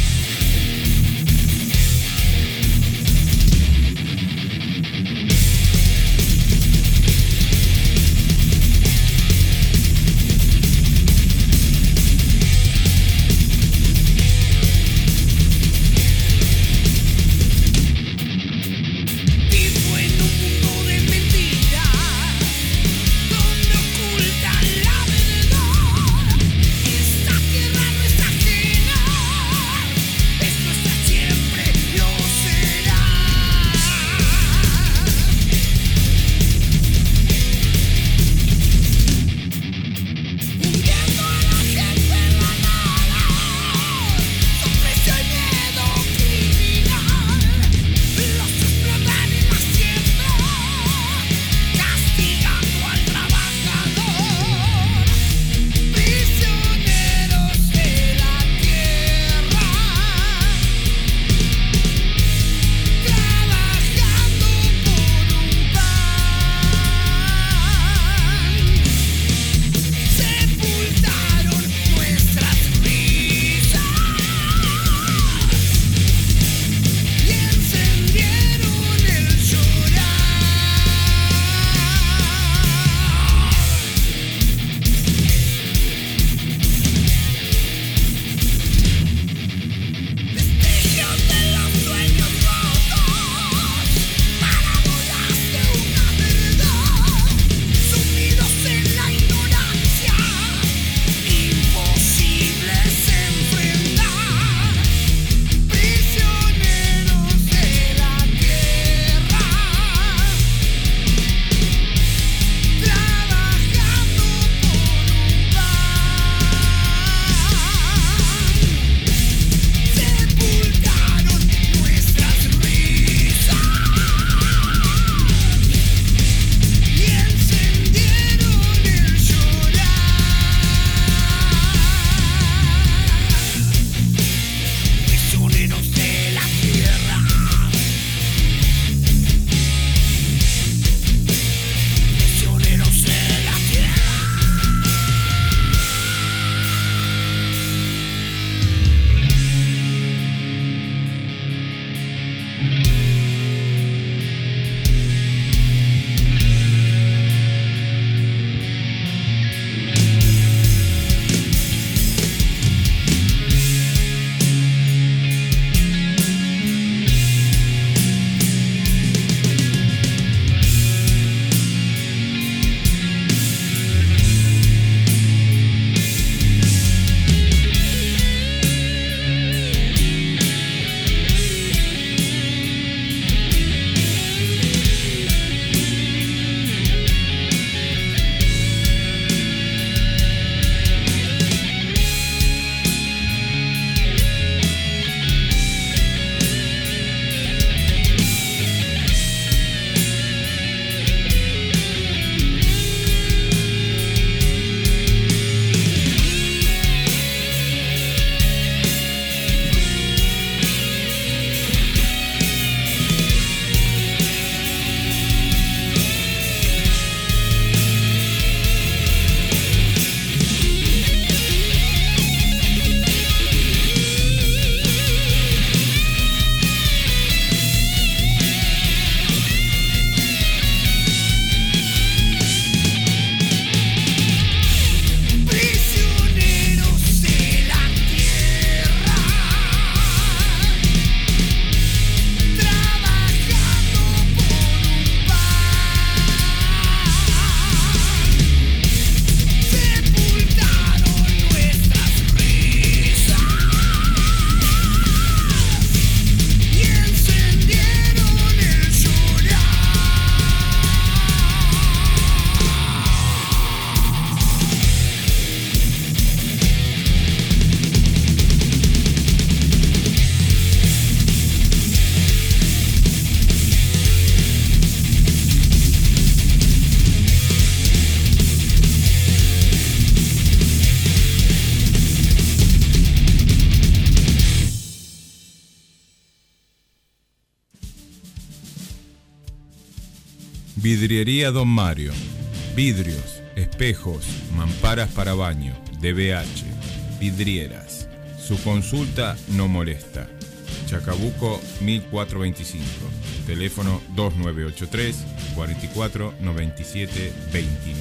Vidriería Don Mario. vidrios, espejos, mamparas para baño, DBH, vidrieras. Su consulta no molesta. Chacabuco 1425, teléfono 2983 44 97 29.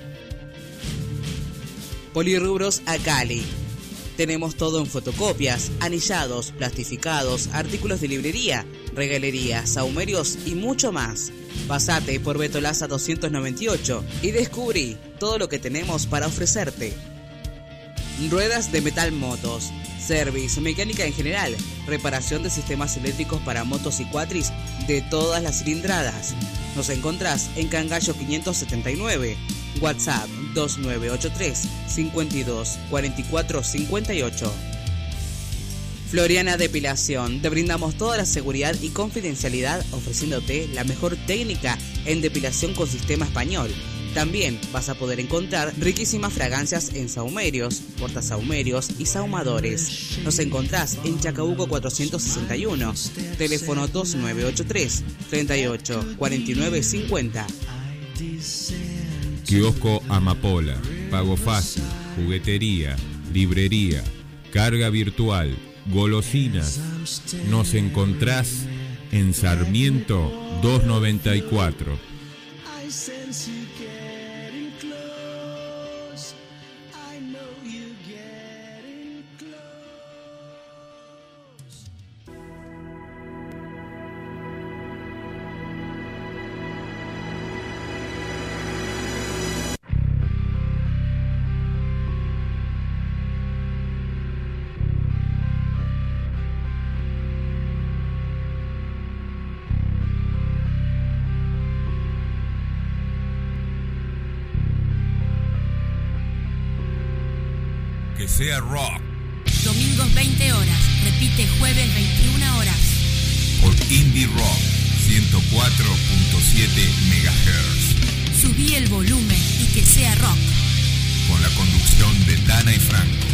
Polirrubros Acali. Tenemos todo en fotocopias, anillados, plastificados, artículos de librería, regalería, sahumerios y mucho más. Pasate por Beto Laza 298 y descubrí todo lo que tenemos para ofrecerte. Ruedas de metal motos, service, mecánica en general, reparación de sistemas eléctricos para motos y cuatris de todas las cilindradas. Nos encontrás en Cangallo 579, WhatsApp 2983 52 44 58. Floriana Depilación, te brindamos toda la seguridad y confidencialidad ofreciéndote la mejor técnica en depilación con sistema español. También vas a poder encontrar riquísimas fragancias en sahumerios, portasahumerios y sahumadores. Nos encontrás en Chacabuco 461, teléfono 2983 38 49 50. Kiosco Amapola, pago fácil, juguetería, librería, carga virtual, golosinas. Nos encontrás en Sarmiento 294. Que sea rock. Domingos 20 horas. Repite jueves 21 horas. Por Indie Rock 104.7 MHz. Subí el volumen y que sea rock. Con la conducción de Dana y Franco.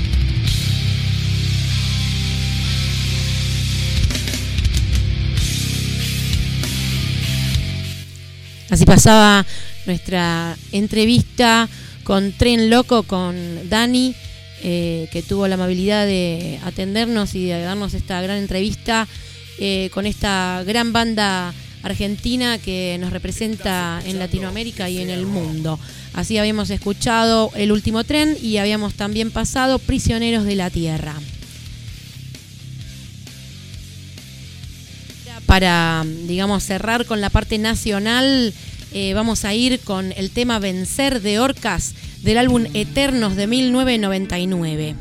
Así pasaba nuestra entrevista con Tren Loco, con Dani, que tuvo la amabilidad de atendernos y de darnos esta gran entrevista con esta gran banda argentina que nos representa en Latinoamérica y en el mundo. Así habíamos escuchado El Último Tren y habíamos también pasado Prisioneros de la Tierra. Para, digamos, cerrar con la parte nacional, vamos a ir con el tema Vencer de Orcas del álbum Eternos de 1999.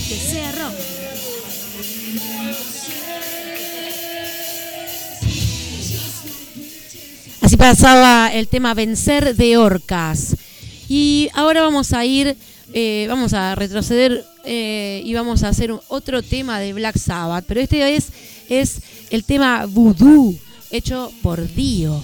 que sea rock. Así pasaba el tema Vencer de Orcas. Y ahora vamos a ir, vamos a retroceder y vamos a hacer otro tema de Black Sabbath. Pero este vez es el tema Voodoo, hecho por Dio.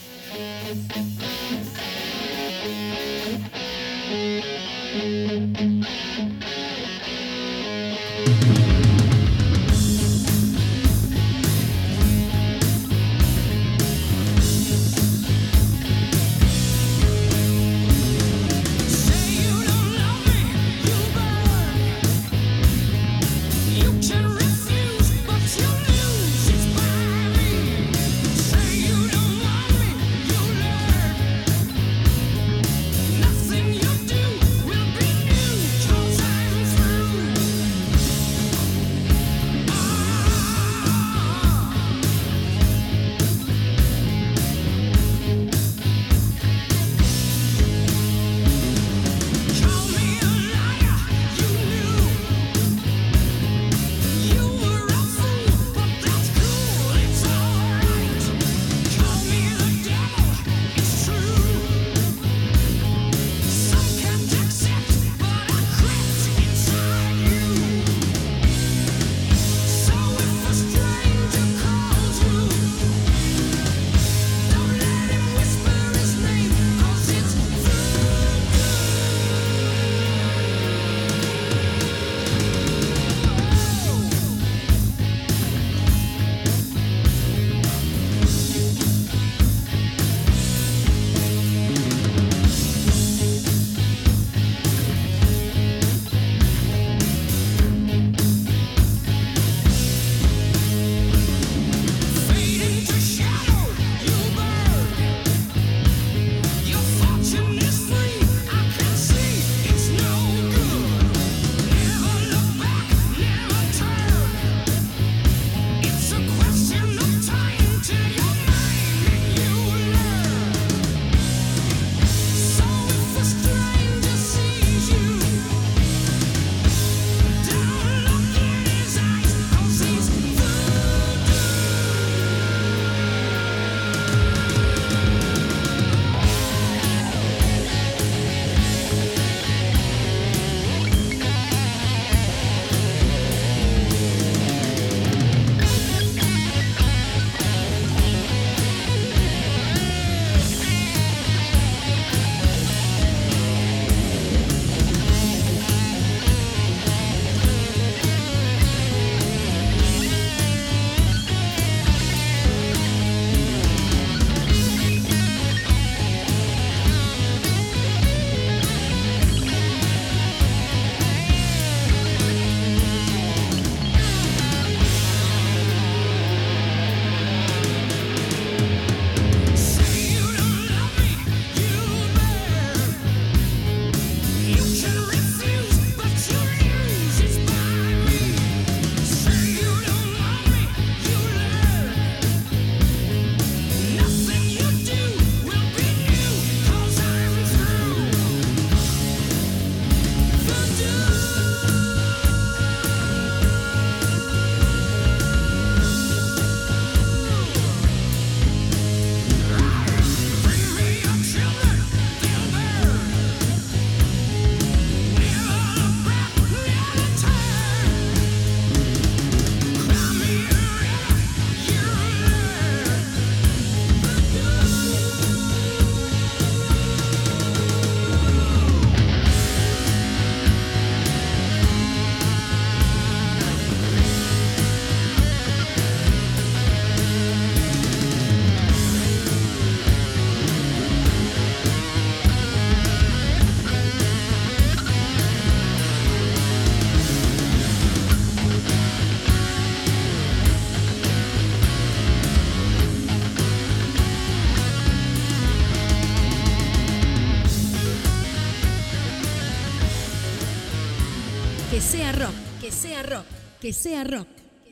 Que sea rock, que sea rock, que sea rock.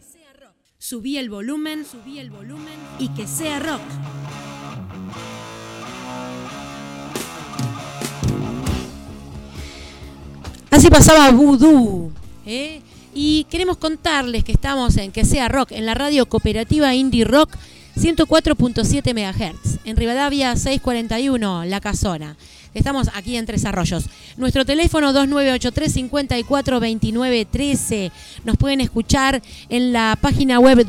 Subí el volumen y que sea rock. Así pasaba Voodoo Y queremos contarles que estamos en Que Sea Rock, en la radio cooperativa Indie Rock 104.7 MHz, en Rivadavia 641, La Casona. Estamos aquí en Tres Arroyos. Nuestro teléfono 2983-542913. Nos pueden escuchar en la página web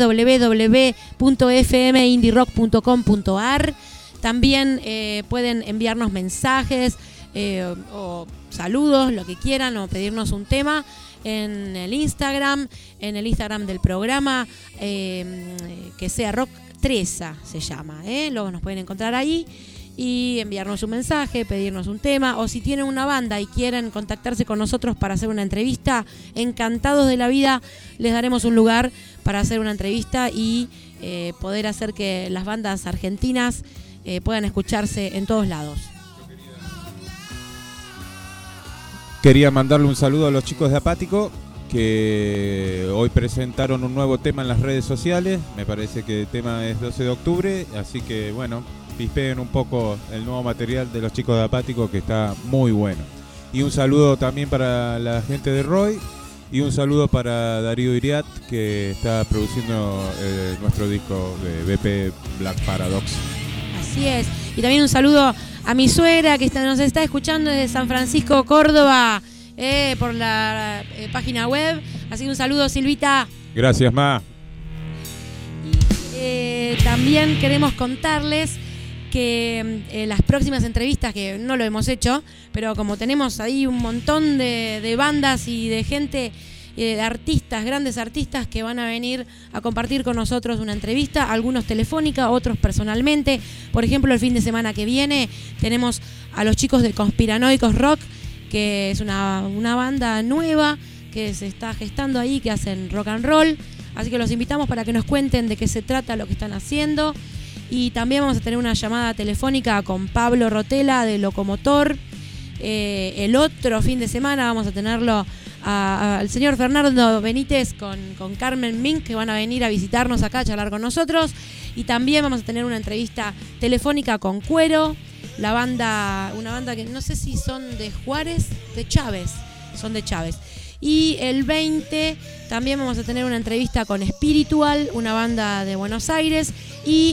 www.fmindirock.com.ar. También pueden enviarnos mensajes o saludos, lo que quieran, o pedirnos un tema en el Instagram del programa, Que Sea Rock Treza se llama. Luego nos pueden encontrar ahí y enviarnos un mensaje, pedirnos un tema, o si tienen una banda y quieren contactarse con nosotros para hacer una entrevista, encantados de la vida, les daremos un lugar para hacer una entrevista y poder hacer que las bandas argentinas puedan escucharse en todos lados. Quería mandarle un saludo a los chicos de Apático, que hoy presentaron un nuevo tema en las redes sociales. Me parece que el tema es 12 de octubre, así que bueno, pispeen un poco el nuevo material de los chicos de Apático, que está muy bueno. Y un saludo también para la gente de Roy, y un saludo para Darío Iriat, que está produciendo nuestro disco de BP Black Paradox. Así es. Y también un saludo a mi suegra, que nos está escuchando desde San Francisco, Córdoba, por la página web. Así que un saludo, Silvita. Gracias, Ma. Y también queremos contarles que las próximas entrevistas, que no lo hemos hecho, pero como tenemos ahí un montón de bandas y de gente, de artistas, grandes artistas que van a venir a compartir con nosotros una entrevista, algunos telefónica, otros personalmente. Por ejemplo, el fin de semana que viene tenemos a los chicos de Conspiranoicos Rock, que es una banda nueva que se está gestando ahí, que hacen rock and roll. Así que los invitamos para que nos cuenten de qué se trata lo que están haciendo. Y también vamos a tener una llamada telefónica con Pablo Rotela de Locomotor. El otro fin de semana vamos a tenerlo al señor Fernando Benítez con Carmen Mink, que van a venir a visitarnos acá, a charlar con nosotros. Y también vamos a tener una entrevista telefónica con Cuero, una banda que no sé si son de Juárez, de Chávez, son de Chávez. Y el 20 también vamos a tener una entrevista con Spiritual, una banda de Buenos Aires, y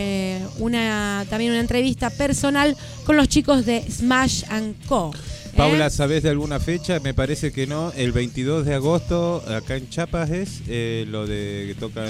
también una entrevista personal con los chicos de Smash & Co. Paula, ¿sabés de alguna fecha? Me parece que no. El 22 de agosto, acá en Chiapas, es lo de que tocan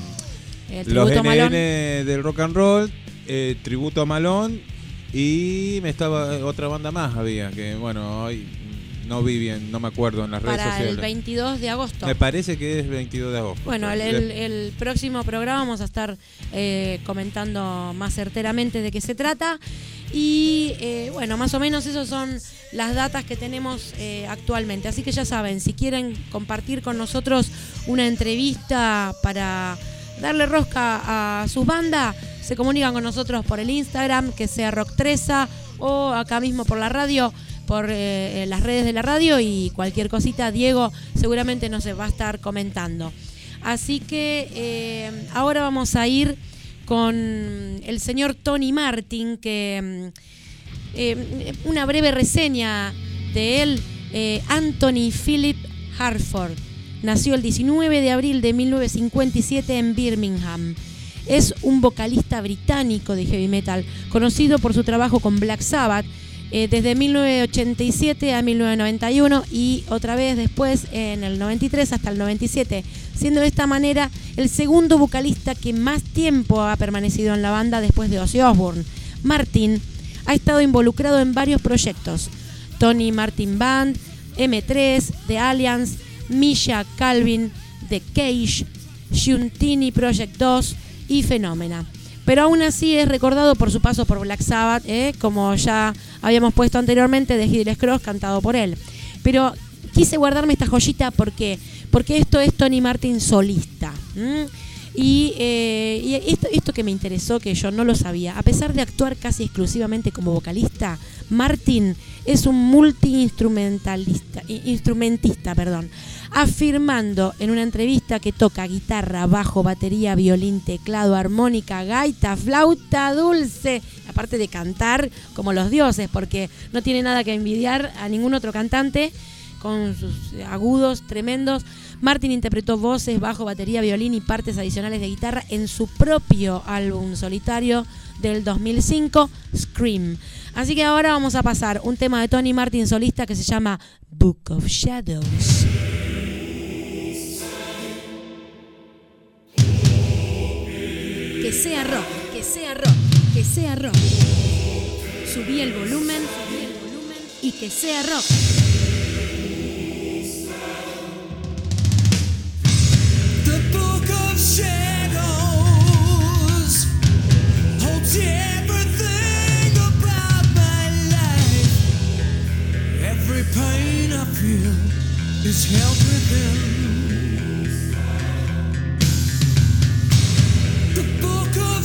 los NN del rock and roll, tributo a Malón, y otra banda más había, que bueno, hoy no vi bien, no me acuerdo en las redes sociales. Para el 22 de agosto. Me parece que es 22 de agosto. Bueno, el próximo programa vamos a estar comentando más certeramente de qué se trata. Y bueno, más o menos esas son las datas que tenemos actualmente. Así que ya saben, si quieren compartir con nosotros una entrevista para darle rosca a su banda, se comunican con nosotros por el Instagram, Que Sea Rock Treza, o acá mismo por la radio, por las redes de la radio, y cualquier cosita Diego seguramente nos va a estar comentando. Así que ahora vamos a ir con el señor Tony Martin, que una breve reseña de él. Anthony Philip Hartford nació el 19 de abril de 1957 en Birmingham. Es un vocalista británico de heavy metal, conocido por su trabajo con Black Sabbath desde 1987 a 1991, y otra vez después en el 93 hasta el 97, siendo de esta manera el segundo vocalista que más tiempo ha permanecido en la banda después de Ozzy Osbourne. Martin ha estado involucrado en varios proyectos: Tony Martin Band, M3, The Alliance, Misha Calvin, The Cage, Shuntini Project 2 y Phenomena. Pero aún así es recordado por su paso por Black Sabbath, como ya habíamos puesto anteriormente, de Hitler's Cross, cantado por él. Pero quise guardarme esta joyita porque esto es Tony Martin solista. Y esto que me interesó, que yo no lo sabía, a pesar de actuar casi exclusivamente como vocalista, Martin es un multi-instrumentista, afirmando en una entrevista que toca guitarra, bajo, batería, violín, teclado, armónica, gaita, flauta dulce, aparte de cantar como los dioses, porque no tiene nada que envidiar a ningún otro cantante. con sus agudos tremendos. Martin interpretó voces, bajo, batería, violín y partes adicionales de guitarra en su propio álbum solitario del 2005, Scream. Así que ahora vamos a pasar un tema de Tony Martin solista que se llama Book of Shadows. Que sea rock, que sea rock, que sea rock. Subí el volumen y que sea rock. The Book of Shadows holds everything about my life. Every pain I feel is held within. The Book of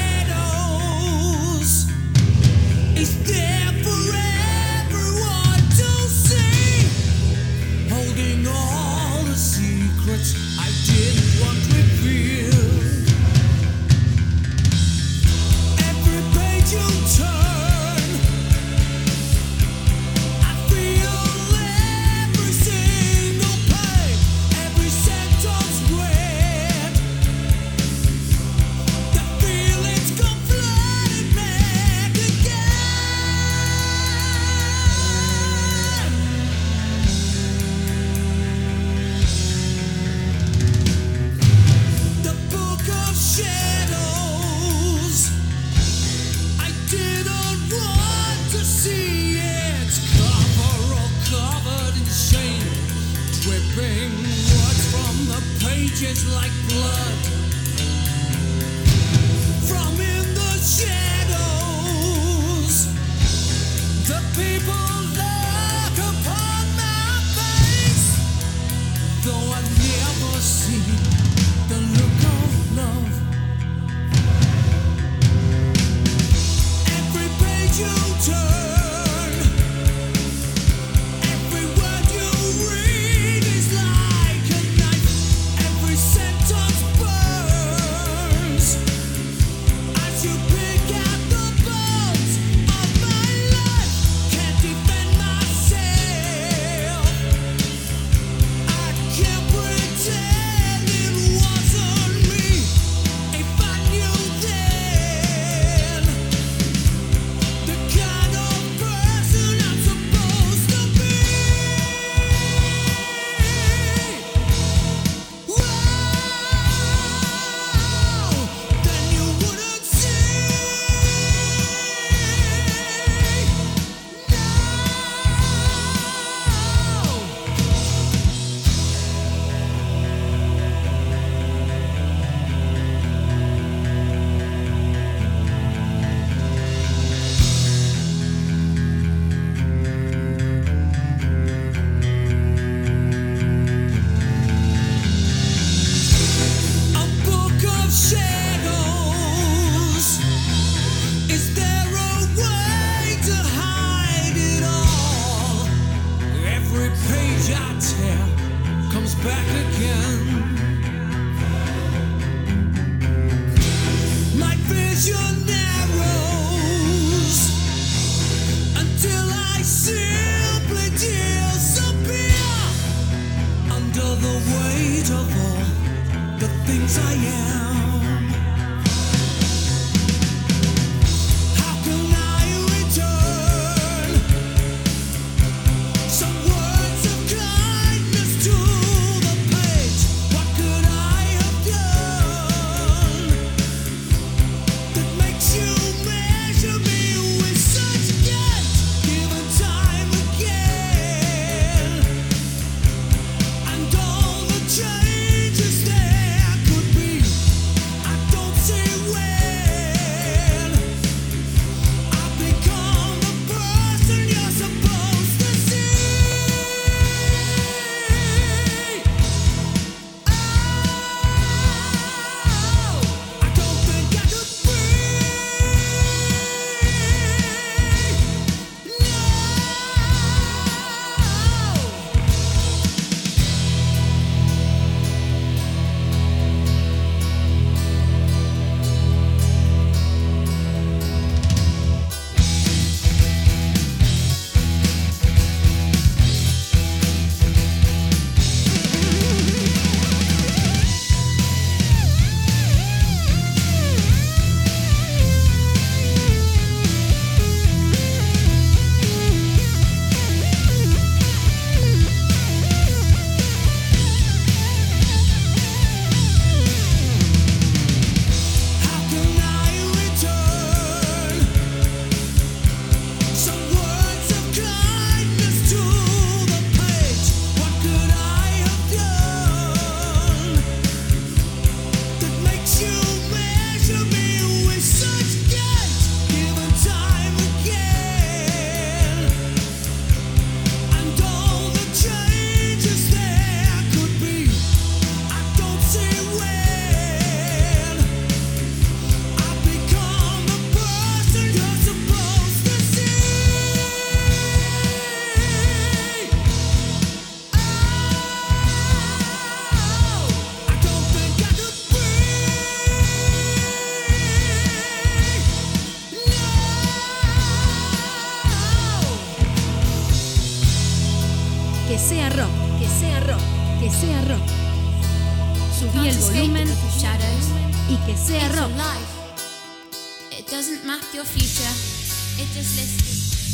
Shadows is there for everyone to see, holding all the secrets I didn't want revealed. Every page you turn, I feel every single page, every sentence read. The feelings come flooding back again. The Book of Shadows, I didn't want to see its cover all covered in shame, dripping words from the pages like blood. From in the shadows, the people look upon my face, though I never see the look of love. Every page you turn, every word you read is like a knife. Every sentence burns as you pick out the bones of my life. Can't defend myself. I can't pretend it wasn't me. If I knew then the kind of person I'm supposed to be, then you wouldn't see. A book of shadows. Is there a way to hide it all? Every page I tear comes back again. My vision narrows until I simply disappear under the weight of all the things I am. How can I return some words of kindness to the page? What could I have done that makes you measure me with such guilt, given time again, and all the changes there could be? que sea rock, que sea rock, que sea rock. Subí el volumen y que sea rock. It doesn't map your future, it just lists.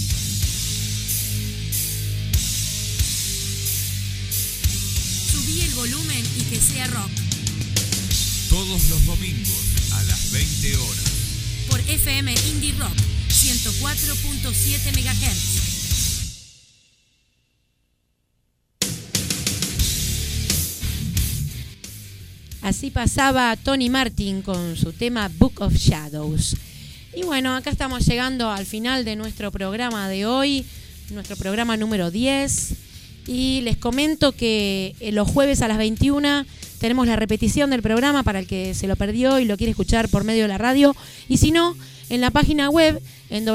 Subí el volumen y que sea rock. Todos los domingos a las 20 horas. Por FM Indie Rock 104.7 MHz. Así pasaba Tony Martin con su tema Book of Shadows. Y bueno, acá estamos llegando al final de nuestro programa de hoy, nuestro programa número 10. Y les comento que los jueves a las 21 tenemos la repetición del programa para el que se lo perdió y lo quiere escuchar por medio de la radio. Y si no, en la página web, en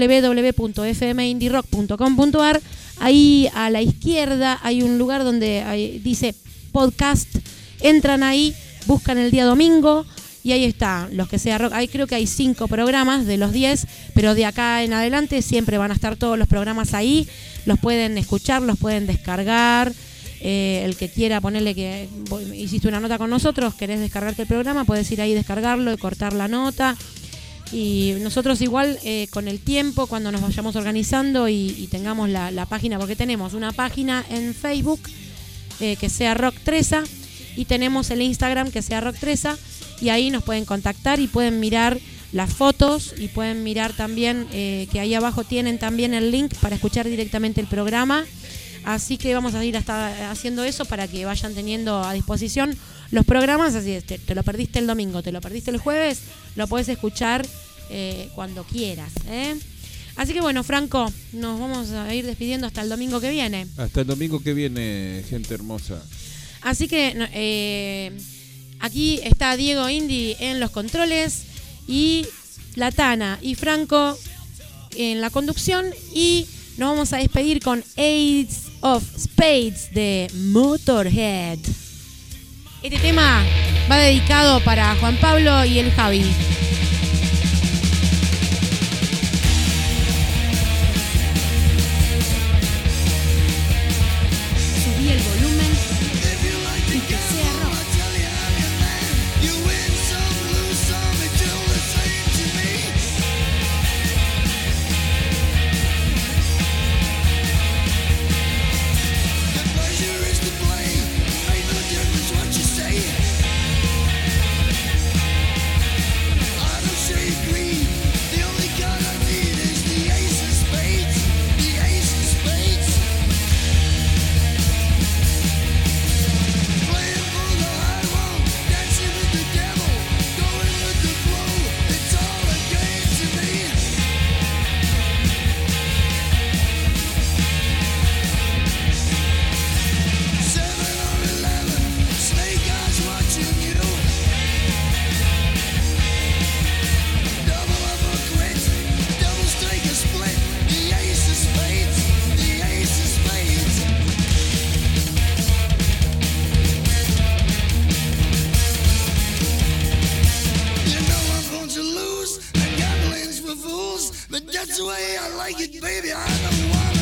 www.fmindierock.com.ar, ahí a la izquierda hay un lugar donde dice podcast. Entran ahí, buscan el día domingo y ahí está, los que sea rock. Ahí creo que hay 5 programas de los 10, pero de acá en adelante siempre van a estar todos los programas ahí. Los pueden escuchar, los pueden descargar. El que quiera ponerle que hiciste una nota con nosotros, querés descargarte el programa, puedes ir ahí, descargarlo y cortar la nota. Y nosotros igual con el tiempo, cuando nos vayamos organizando y tengamos la página, porque tenemos una página en Facebook que sea Rock Treza, y tenemos el Instagram que sea Rock Treza, y ahí nos pueden contactar y pueden mirar las fotos y pueden mirar también que ahí abajo tienen también el link para escuchar directamente el programa. Así que vamos a ir hasta haciendo eso para que vayan teniendo a disposición los programas. Así es, te lo perdiste el domingo, te lo perdiste el jueves, lo puedes escuchar cuando quieras. Así que bueno, Franco, nos vamos a ir despidiendo hasta el domingo que viene. Hasta el domingo que viene, gente hermosa. Así que aquí está Diego Indy en los controles y Latana y Franco en la conducción, y nos vamos a despedir con Ace of Spades de Motorhead. Este tema va dedicado para Juan Pablo y el Javi. Subí el volumen y que sea rock. But that's the way I like it, baby. I don't want